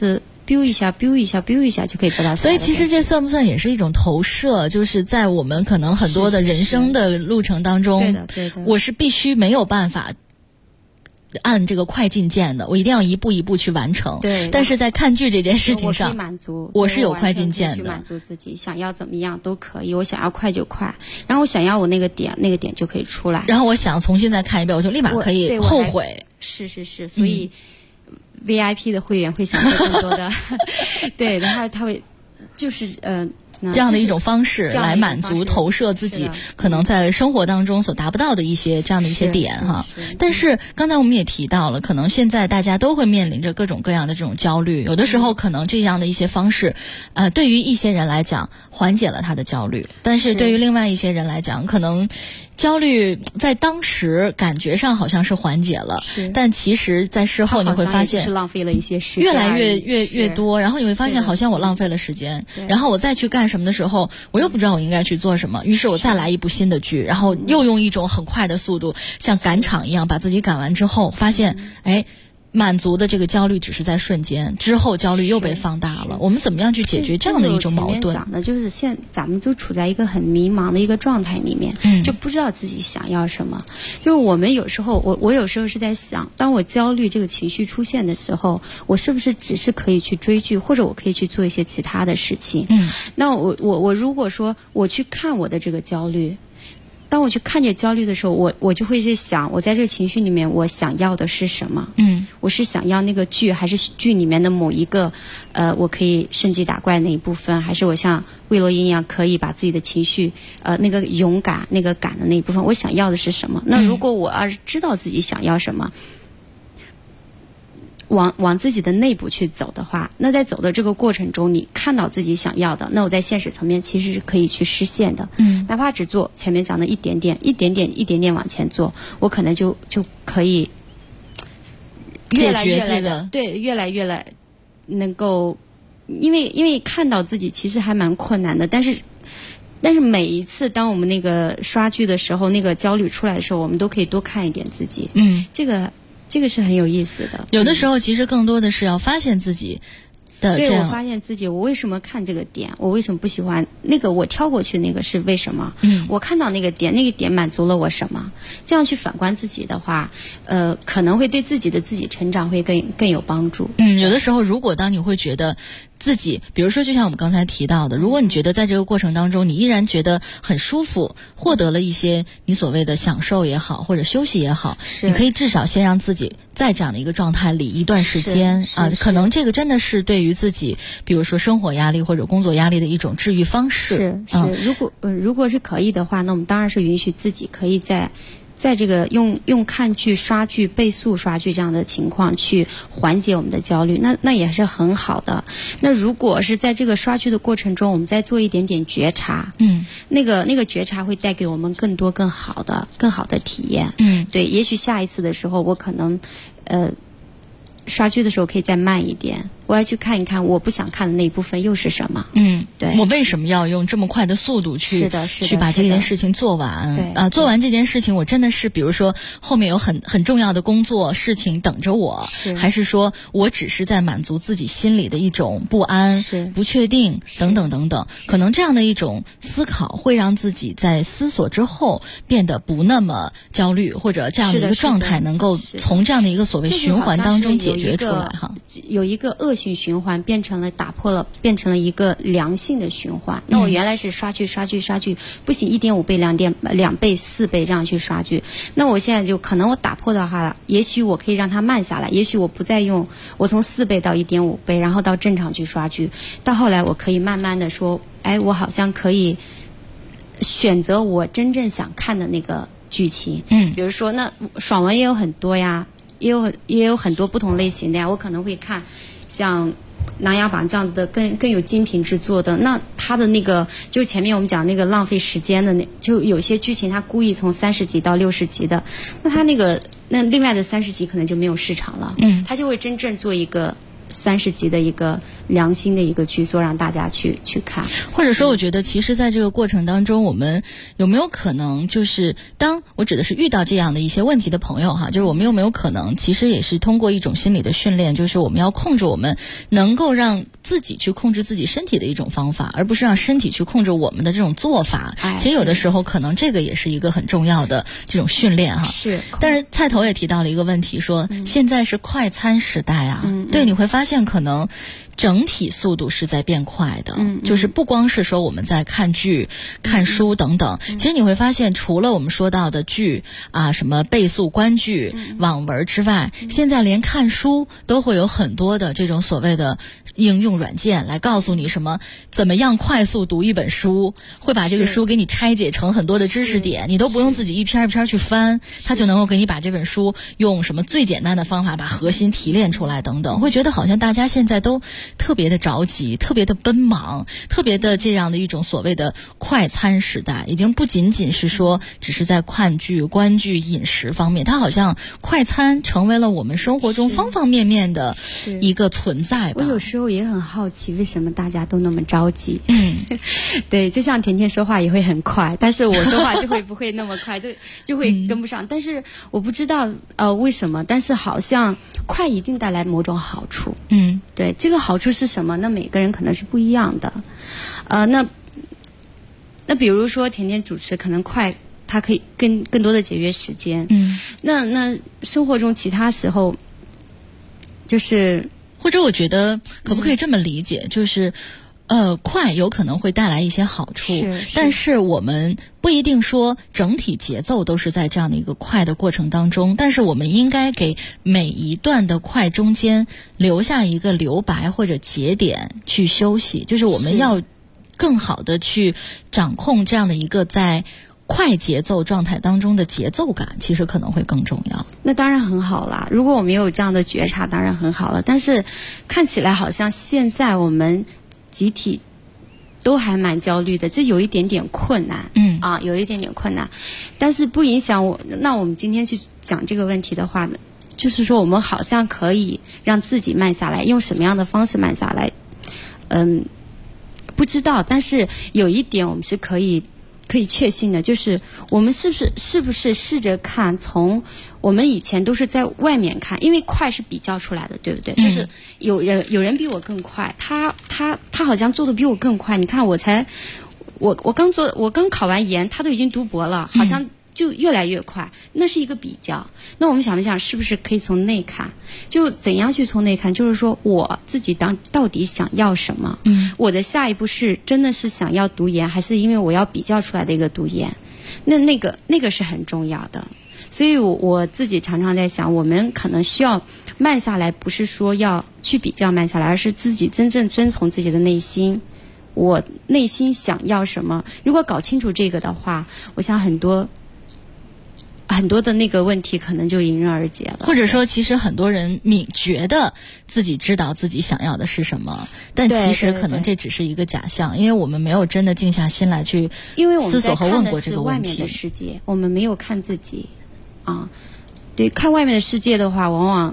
biu 一下 biu 一下 biu 一下就可以得到。 所以其实这算不算也是一种投射？就是在我们可能很多的人生的路程当中， 对的对的， 我是必须没有办法按这个快进键的，我一定要一步一步去完成。 对， 但是在看剧这件事情上， 我可以满足， 我是有快进键的， 去满足自己想要怎么样都可以，我想要快就快，然后我想要我那个点就可以出来， 然后我想重新再看一遍，我就立马可以后悔。 是，所以、VIP 的会员会享受更多的，对，然后他会就是这样的一种方式来满足投射自己可能在生活当中所达不到的一些这样的一些点哈。但是刚才我们也提到了，可能现在大家都会面临着各种各样的这种焦虑，有的时候可能这样的一些方式对于一些人来讲缓解了他的焦虑，但是对于另外一些人来讲，可能焦虑在当时感觉上好像是缓解了，但其实在事后你会发现是浪费了一些时间， 越来越多，然后你会发现好像我浪费了时间，然后我再去干什么的时候，我又不知道我应该去做什么，于是我再来一部新的剧，然后又用一种很快的速度像赶场一样把自己赶完之后，发现满足的这个焦虑只是在瞬间，之后焦虑又被放大了。我们怎么样去解决这样的一种矛盾？ 前面讲的就是咱们就处在一个很迷茫的一个状态里面，就不知道自己想要什么。因为我们有时候，我有时候是在想，当我焦虑这个情绪出现的时候，我是不是只是可以去追剧，或者我可以去做一些其他的事情？那我如果说我去看我的这个焦虑。当我去看见焦虑的时候，我就会在想，我在这个情绪里面，我想要的是什么？我是想要那个剧，还是剧里面的某一个，我可以升级打怪那一部分，还是我像魏罗英一样可以把自己的情绪，那个勇敢、那个敢的那一部分，我想要的是什么？那如果我要是知道自己想要什么，往自己的内部去走的话，那在走的这个过程中，你看到自己想要的，那我在现实层面其实是可以去实现的。哪怕只做前面讲的一点点往前做，我可能就可以越来越能够，因为看到自己其实还蛮困难的，但是每一次当我们那个刷剧的时候，那个焦虑出来的时候，我们都可以多看一点自己。这个是很有意思的。 有的时候其实更多的是要发现自己的这样。 对，我发现自己，我为什么看这个点，我为什么不喜欢那个，我挑过去那个是为什么？我看到那个点满足了我什么？这样去反观自己的话，可能会对自己成长会更有帮助。 有的时候，如果当你会觉得自己，比如说就像我们刚才提到的，如果你觉得在这个过程当中你依然觉得很舒服，获得了一些你所谓的享受也好，或者休息也好，你可以至少先让自己在这样的一个状态里一段时间可能这个真的是对于自己比如说生活压力或者工作压力的一种治愈方式。 如果是可以的话，那我们当然是允许自己可以在这个用看剧、刷剧、倍速刷剧这样的情况去缓解我们的焦虑，那也是很好的。那如果是在这个刷剧的过程中，我们再做一点点觉察，那个觉察会带给我们更多更好的体验。对，也许下一次的时候，我可能刷剧的时候可以再慢一点，我要去看一看我不想看的那一部分又是什么。对， 我为什么要用这么快的速度去把这件事情做完？做完这件事情，我真的是比如说后面有很重要的工作事情等着我，还是说我只是在满足自己心里的一种不安、不确定等等等等？可能这样的一种思考会让自己在思索之后变得不那么焦虑，或者这样的一个状态能够从这样的一个所谓循环当中解决出来哈。 有一个恶性循环变成了一个良性的循环。那我原来是刷剧不行，1.5倍、2倍、4倍这样去刷剧，那我现在就可能我打破的话，也许我可以让它慢下来，也许我不再用，我从4倍到1.5倍，然后到正常去刷剧，到后来我可以慢慢的说，我好像可以选择我真正想看的那个剧情。比如说那爽文也有很多呀，也有很多不同类型的呀，我可能会看像《琅琊榜》这样子的更有精品制作的。那它的那个就前面我们讲那个浪费时间的就有些剧情它故意从30集到60集的，那它那另外的30集可能就没有市场了。它就会真正做一个 30集的一个良心的一个剧作，让大家去看。 或者说我觉得其实在这个过程当中，我们有没有可能就是当我指的是遇到这样的一些问题的朋友哈，就是我们有没有可能其实也是通过一种心理的训练，就是我们要控制我们能够让自己去控制自己身体的一种方法，而不是让身体去控制我们的这种做法。其实有的时候可能这个也是一个很重要的这种训练哈。 是。 但是菜头也提到了一个问题，说现在是快餐时代啊，对，你会发现可能整体速度是在变快的，就是不光是说我们在看剧、看书等等，其实你会发现除了我们说到的剧啊，什么倍速观剧、网文之外，现在连看书都会有很多的这种所谓的应用软件来告诉你什么怎么样快速读一本书，会把这个书给你拆解成很多的知识点，你都不用自己一篇一篇去翻，它就能够给你把这本书用什么最简单的方法把核心提炼出来等等。会觉得好像大家现在都特别的着急，特别的奔忙，特别的这样的一种所谓的快餐时代，已经不仅仅是说只是在看剧、观剧、饮食方面，它好像快餐成为了我们生活中方方面面的一个存在吧。 我有时候也很好奇，为什么大家都那么着急？对，就像甜甜说话也会很快，但是我说话就会不会那么快，就会跟不上。但是我不知道为什么，但是好像快一定带来某种好处。对，这个好处是什么？那每个人可能是不一样的。那比如说甜甜主持可能快，它可以更多的节约时间。那生活中其他时候，就是或者我觉得可不可以这么理解，就是快有可能会带来一些好处，但是我们不一定说整体节奏都是在这样的一个快的过程当中，但是我们应该给每一段的快中间留下一个留白或者节点去休息，就是我们要更好的去掌控这样的一个在快节奏状态当中的节奏感，其实可能会更重要。 那当然很好啦，如果我们有这样的觉察当然很好了，但是看起来好像现在我们集体都还蛮焦虑的，这有一点点困难。有一点点困难，但是不影响那我们今天去讲这个问题的话呢，就是说我们好像可以让自己慢下来，用什么样的方式慢下来？不知道，但是有一点我们是可以确信的，就是我们是不是试着看，从我们以前都是在外面看，因为快是比较出来的，对不对？就是有人比我更快，他好像做的比我更快。你看我刚考完研，他都已经读博了，好像就越来越快，那是一个比较。那我们想一想，是不是可以从内看？就怎样去从内看？就是说我自己到底想要什么？我的下一步是真的是想要读研，还是因为我要比较出来的一个读研？那个是很重要的。所以我自己常常在想，我们可能需要慢下来，不是说要去比较慢下来，而是自己真正遵从自己的内心。我内心想要什么？如果搞清楚这个的话，我想很多的那个问题可能就迎刃而解了。 或者说其实很多人觉得自己知道自己想要的是什么，但其实可能这只是一个假象，因为我们没有真的静下心来去思索和问过这个问题。因为我们在看的是外面的世界，我们没有看自己对，看外面的世界的话，往往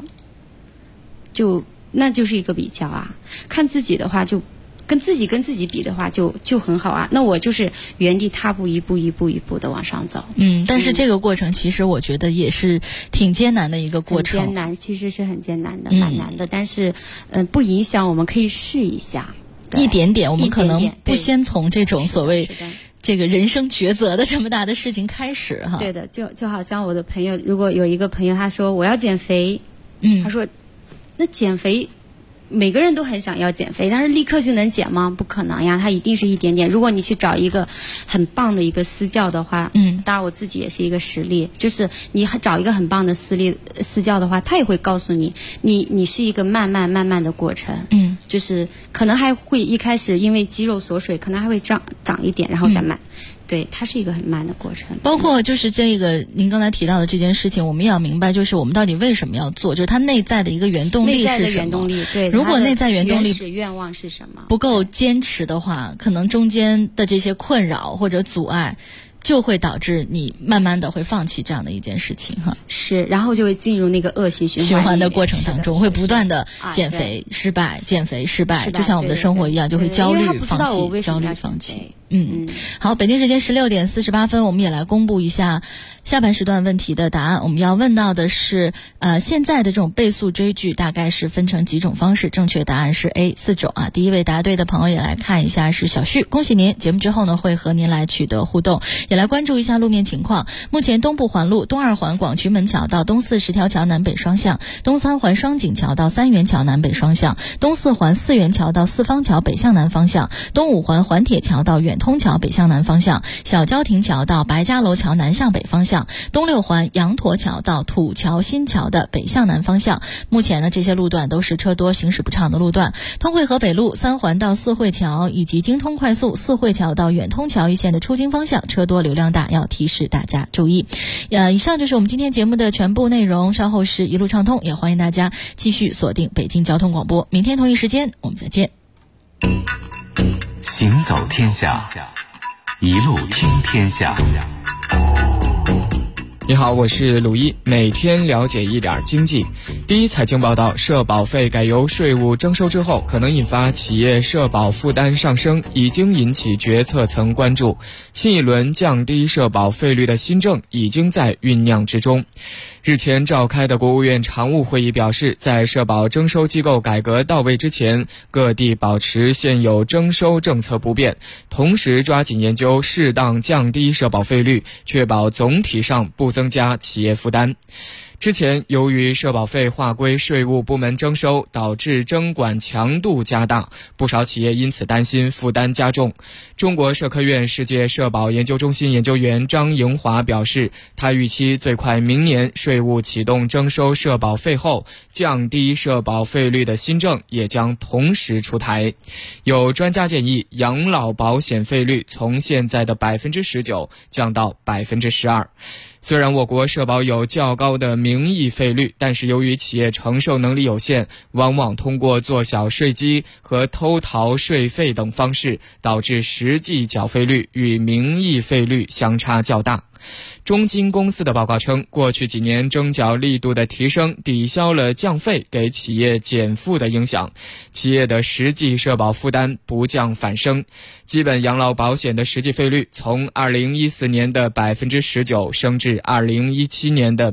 那就是一个比较啊。看自己的话，就跟自己比的话就很好啊。那我就是原地踏步，一步一步的往上走。 但是这个过程其实我觉得也是挺艰难的一个过程。 很艰难，其实是很艰难的，蛮难的。但是不影响我们可以试一下， 一点点。我们可能不先从这种所谓这个人生抉择的这么大的事情开始哈。 对的，就好像我的朋友，如果有一个朋友他说我要减肥，他说那减肥。每个人都很想要减肥，但是立刻就能减吗？不可能呀，它一定是一点点。如果你去找一个很棒的一个私教的话，当然我自己也是一个实例，就是你找一个很棒的私教的话，他也会告诉你，你是一个慢慢的过程，就是可能还会一开始因为肌肉锁水，可能还会长一点，然后再慢。对，它是一个很慢的过程。 包括就是这个您刚才提到的这件事情，我们也要明白，就是我们到底为什么要做，就是它内在的一个原动力是什么？内在的原动力， 对。 如果内在原动力原始愿望是什么？ 不够坚持的话，可能中间的这些困扰或者阻碍， 就会导致你慢慢的会放弃这样的一件事情哈。 是，然后就会进入那个恶性循环的过程当中，会不断的减肥失败，减肥失败，就像我们的生活一样，就会焦虑放弃，焦虑放弃。好，北京时间16点48分，我们也来公布一下下半时段问题的答案。我们要问到的是，现在的这种倍速追剧大概是分成几种方式？正确答案是 A 4种啊。第一位答对的朋友也来看一下是小旭，恭喜您！节目之后呢，会和您来取得互动，也来关注一下路面情况。目前东部环路东二环广渠门桥到东四十条桥南北双向，东三环双井桥到三元桥南北双向，东四环四元桥到四方桥北向南方向，东五环环铁桥到远通桥北向南方向，小交亭桥到白家楼桥南向北方向，东六环羊驼桥到土桥新桥的北向南方向。目前呢，这些路段都是车多行驶不畅的路段。通惠河北路三环到四惠桥以及京通快速四惠桥到远通桥一线的出京方向车多流量大，要提示大家注意。以上就是我们今天节目的全部内容，稍后是一路畅通，也欢迎大家继续锁定北京交通广播，明天同一时间我们再见。 行走天下，一路听天下。 你好，我是鲁一，每天了解一点经济。第一财经报道，社保费改由税务征收之后，可能引发企业社保负担上升，已经引起决策层关注。新一轮降低社保费率的新政已经在酝酿之中。日前召开的国务院常务会议表示，在社保征收机构改革到位之前，各地保持现有征收政策不变，同时抓紧研究适当降低社保费率，确保总体上不增加企业负担。之前由于社保费划归税务部门征收，导致征管强度加大，不少企业因此担心负担加重。中国社科院世界社保研究中心研究员张莹华表示，他预期最快明年税务启动征收社保费后，降低社保费率的新政也将同时出台。有专家建议，养老保险费率从现在的 19% 降到 12%。虽然我国社保有较高的名义费率，但是由于企业承受能力有限，往往通过做小税基和偷逃税费等方式，导致实际缴费率与名义费率相差较大。中金公司的报告称，过去几年征缴力度的提升抵消了降费给企业减负的影响，企业的实际社保负担不降反升。基本养老保险的实际费率从2014年的 19% 升至2017年的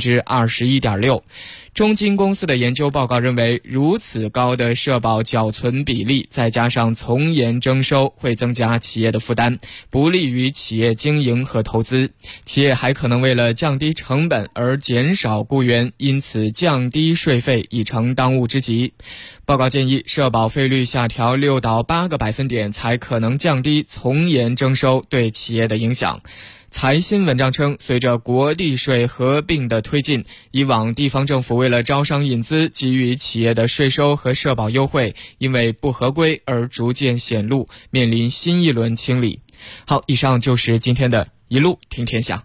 21.6%。中金公司的研究报告认为，如此高的社保缴存比例，再加上从严征收，会增加企业的负担，不利于企业经营和投资。企业还可能为了降低成本而减少雇员，因此降低税费已成当务之急。报告建议，社保费率下调6到8个百分点，才可能降低从严征收对企业的影响。财新文章称，随着国地税合并的推进，以往地方政府为了招商引资，给予企业的税收和社保优惠，因为不合规而逐渐显露，面临新一轮清理。好，以上就是今天的一路听天下。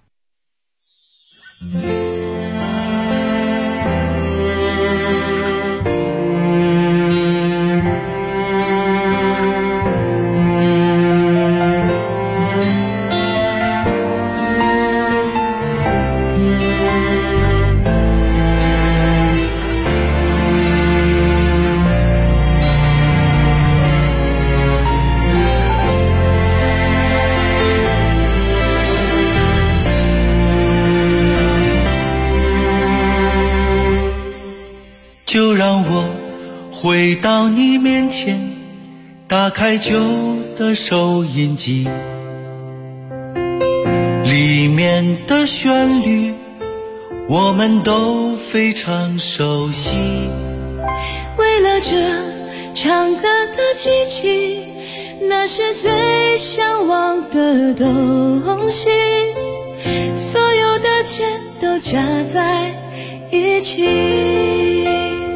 就让我回到你面前，打开旧的收音机，里面的旋律我们都非常熟悉。 为了这唱歌的机器，那是最向往的东西，所有的钱都加在一起。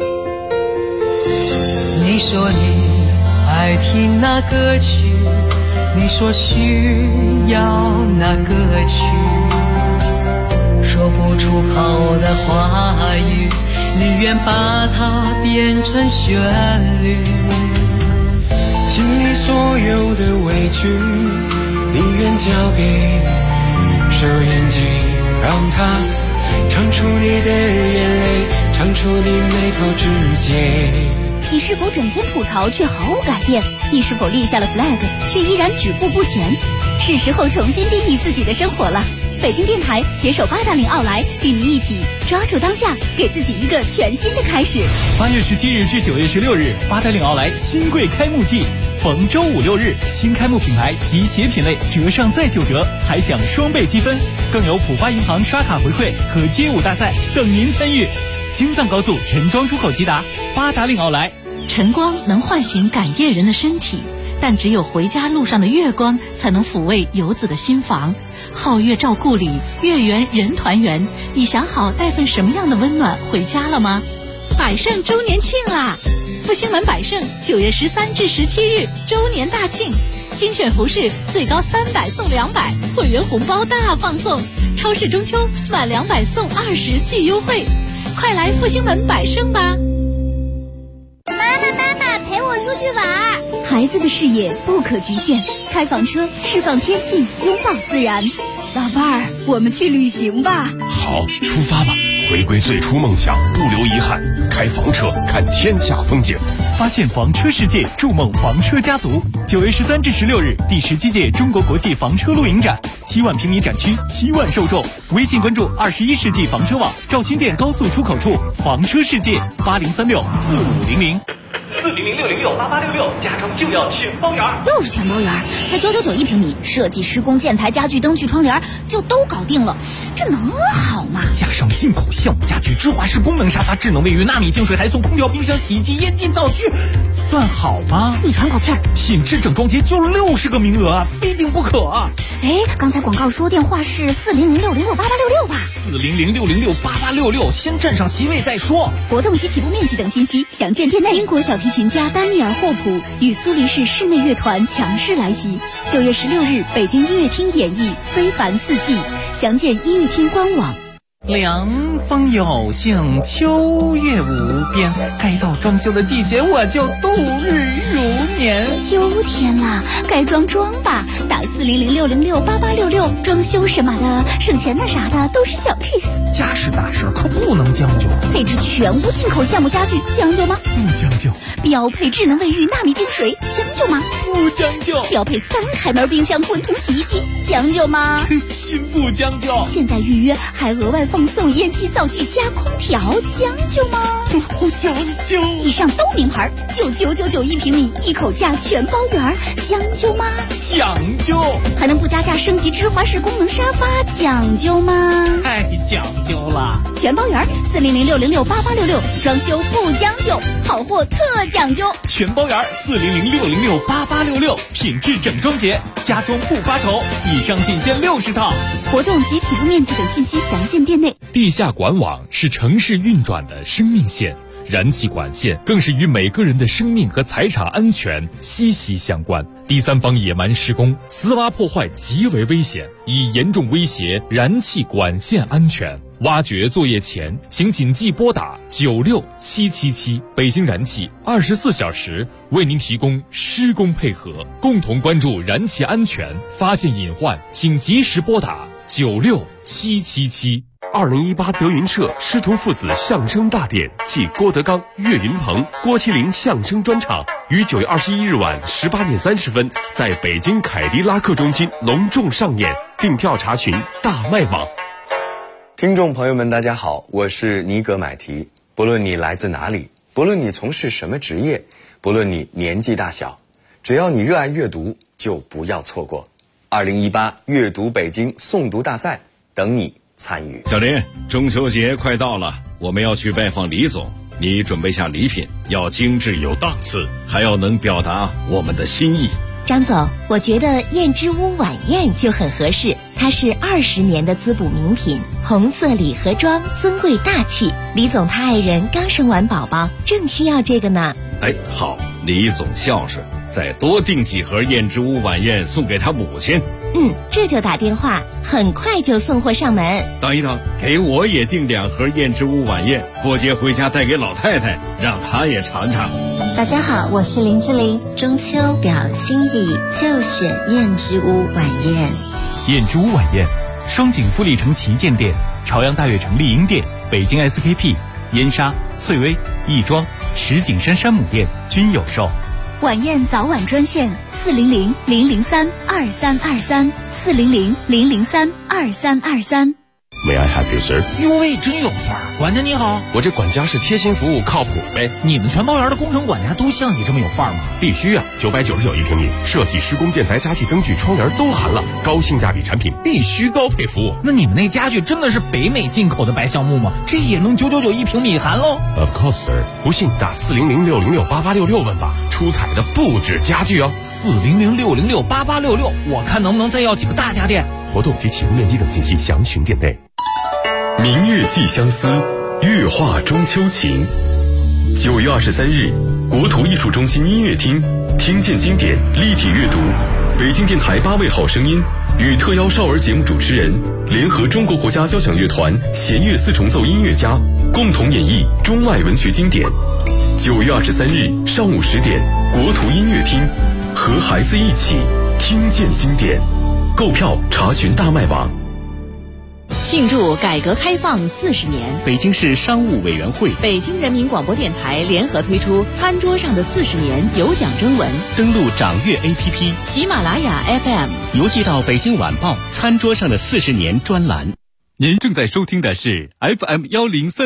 你说你爱听那歌曲，你说需要那歌曲，说不出口的话语，你愿把它变成旋律。心里所有的委屈，你愿交给收眼睛，让它唱出你的眼泪，唱出你眉头之间。 你是否整天吐槽却毫无改变？你是否立下了 flag 却依然止步不前？是时候重新定义自己的生活了。北京电台携手八达岭奥莱，与您一起抓住当下，给自己一个全新的开始。 8月17日至9月16日，八达岭奥莱新贵开幕季，逢周5、6日，新开幕品牌及鞋品类折上再9折，还享双倍积分，更有浦发银行刷卡回馈和街舞大赛等您参与。京藏高速陈庄出口即达，八达岭奥莱。 晨光能唤醒赶夜人的身体，但只有回家路上的月光才能抚慰游子的心房。皓月照故里，月圆人团圆。你想好带份什么样的温暖回家了吗？百盛周年庆啦！复兴门百盛9月13至17日周年大庆，精选服饰最高300送200，会员红包大放送，超市中秋满200送20巨优惠，快来复兴门百盛吧！ 妈妈，陪我出去玩。 孩子的视野不可局限，开房车释放天性，拥抱自然。 老伴儿，我们去旅行吧。 好，出发吧！回归最初梦想，不留遗憾。开房车看天下风景， 发现房车世界，筑梦房车家族。9月13至16日，第17届中国国际房车露营展，7万平米展区，7万受众。微信关注21世纪房车网，赵新店高速出口处房车世界，80364500。 4006068866，家中就要全包圆。 又是全包圆，才999一平米，设计、施工、建材、家具、灯具、窗帘就都搞定了，这能好吗？ 加上进口项目家具、芝华士功能沙发、智能卫浴、纳米净水，还送空调、冰箱、洗衣机、烟机、灶具，算好吗？ 你喘口气儿， 品质整装节就60个名额，非订不可。 哎，刚才广告说电话是4006068866吧 ？4006068866，先占上席位再说。 活动及起步面积等信息详见店内。英国小提琴家丹尼尔·霍普与苏黎世室内乐团强势来袭，9月16日北京音乐厅演绎《非凡四季》，详见音乐厅官网。 凉风有幸，秋月无边，该到装修的季节，我就度日如年。 秋天啦，该装吧，打4006068866，装修什么的，省钱的啥的都是小 case。 家事大事可不能将就， 配置全屋进口项目家具，将就吗？ 不将就。 标配智能卫浴、纳米净水，将就吗？ 不将就。 标配3开门冰箱、滚筒洗衣机，将就吗？ 心不将就。 现在预约还额外放送烟机、灶具加空调，将就吗？ 不将就。 以上都名牌，就999一平米，一口价全包圆，将就吗？ 讲究。 还能不加价升级芝华士功能沙发，讲究吗？ 太讲究了。 全包圆，4006068866，装修不将就，好货特讲究。 全包圆，4006068866，品质整装节，家装不发愁。以上仅限60套。 活动及起步面积等信息详见店内。 地下管网是城市运转的生命线，燃气管线更是与每个人的生命和财产安全息息相关。第三方野蛮施工、私挖破坏极为危险，已严重威胁燃气管线安全。挖掘作业前，请谨记拨打96777，北京燃气24小时为您提供施工配合，共同关注燃气安全。发现隐患，请及时拨打96777。 2018德云社师徒父子相声大典暨郭德纲、岳云鹏、郭麒麟相声专场于9月21日晚18点30分在北京凯迪拉克中心隆重上演，订票查询大麦网。 听众朋友们，大家好，我是尼格买提。不论你来自哪里，不论你从事什么职业，不论你年纪大小，只要你热爱阅读，就不要错过2018阅读北京诵读大赛，等你参与。 小林，中秋节快到了，我们要去拜访李总，你准备下礼品，要精致有档次，还要能表达我们的心意。 张总，我觉得燕之屋晚宴就很合适，它是20年的滋补名品，红色礼盒装，尊贵大气。李总他爱人刚生完宝宝，正需要这个呢。 哎，好，李总孝顺，再多订几盒燕之屋晚宴送给他母亲。 这就打电话，很快就送货上门。 等一等，给我也订2盒燕之屋晚宴，过节回家带给老太太，让她也尝尝。 大家好，我是林志玲，中秋表心意就选燕之屋晚宴。 燕之屋晚宴双井富力城旗舰店、朝阳大悦城丽婴店、北京 SKP、燕莎、翠微、亦庄、石景山山姆店均有售。 晚宴早晚专线400-003-2323，400-003-2323。 May I help you, sir？ 哟喂，真有范儿！管家你好， 我这管家是贴心服务，靠谱呗。 你们全包园的工程管家都像你这么有范儿吗？ 必须啊！999一平米，设计、施工、建材、家具、灯具、窗帘都含了，高性价比产品，必须高配服务。 那你们那家具真的是北美进口的白橡木吗？这也能999一平米含喽 ？Of course, sir。不信打400-606-8866问吧，出彩的不止家具哦。 400-606-8866，我看能不能再要几个大家电。 活动及启用面积等信息详询店内。 明月寄相思，月画中秋情。9月23日，国土艺术中心音乐厅，听见经典，立体阅读。北京电台8位好声音与特邀少儿节目主持人联合中国国家交响乐团弦乐四重奏音乐家，共同演绎中外文学经典。9月23日上午10点，国土音乐厅，和孩子一起听见经典。购票查询大麦网。 庆祝改革开放40年， 北京市商务委员会、 北京人民广播电台联合推出餐桌上的40年有奖征文， 登录掌阅 APP、 喜马拉雅 FM， 邮寄到北京晚报餐桌上的40年专栏。您正在收听的是 FM103。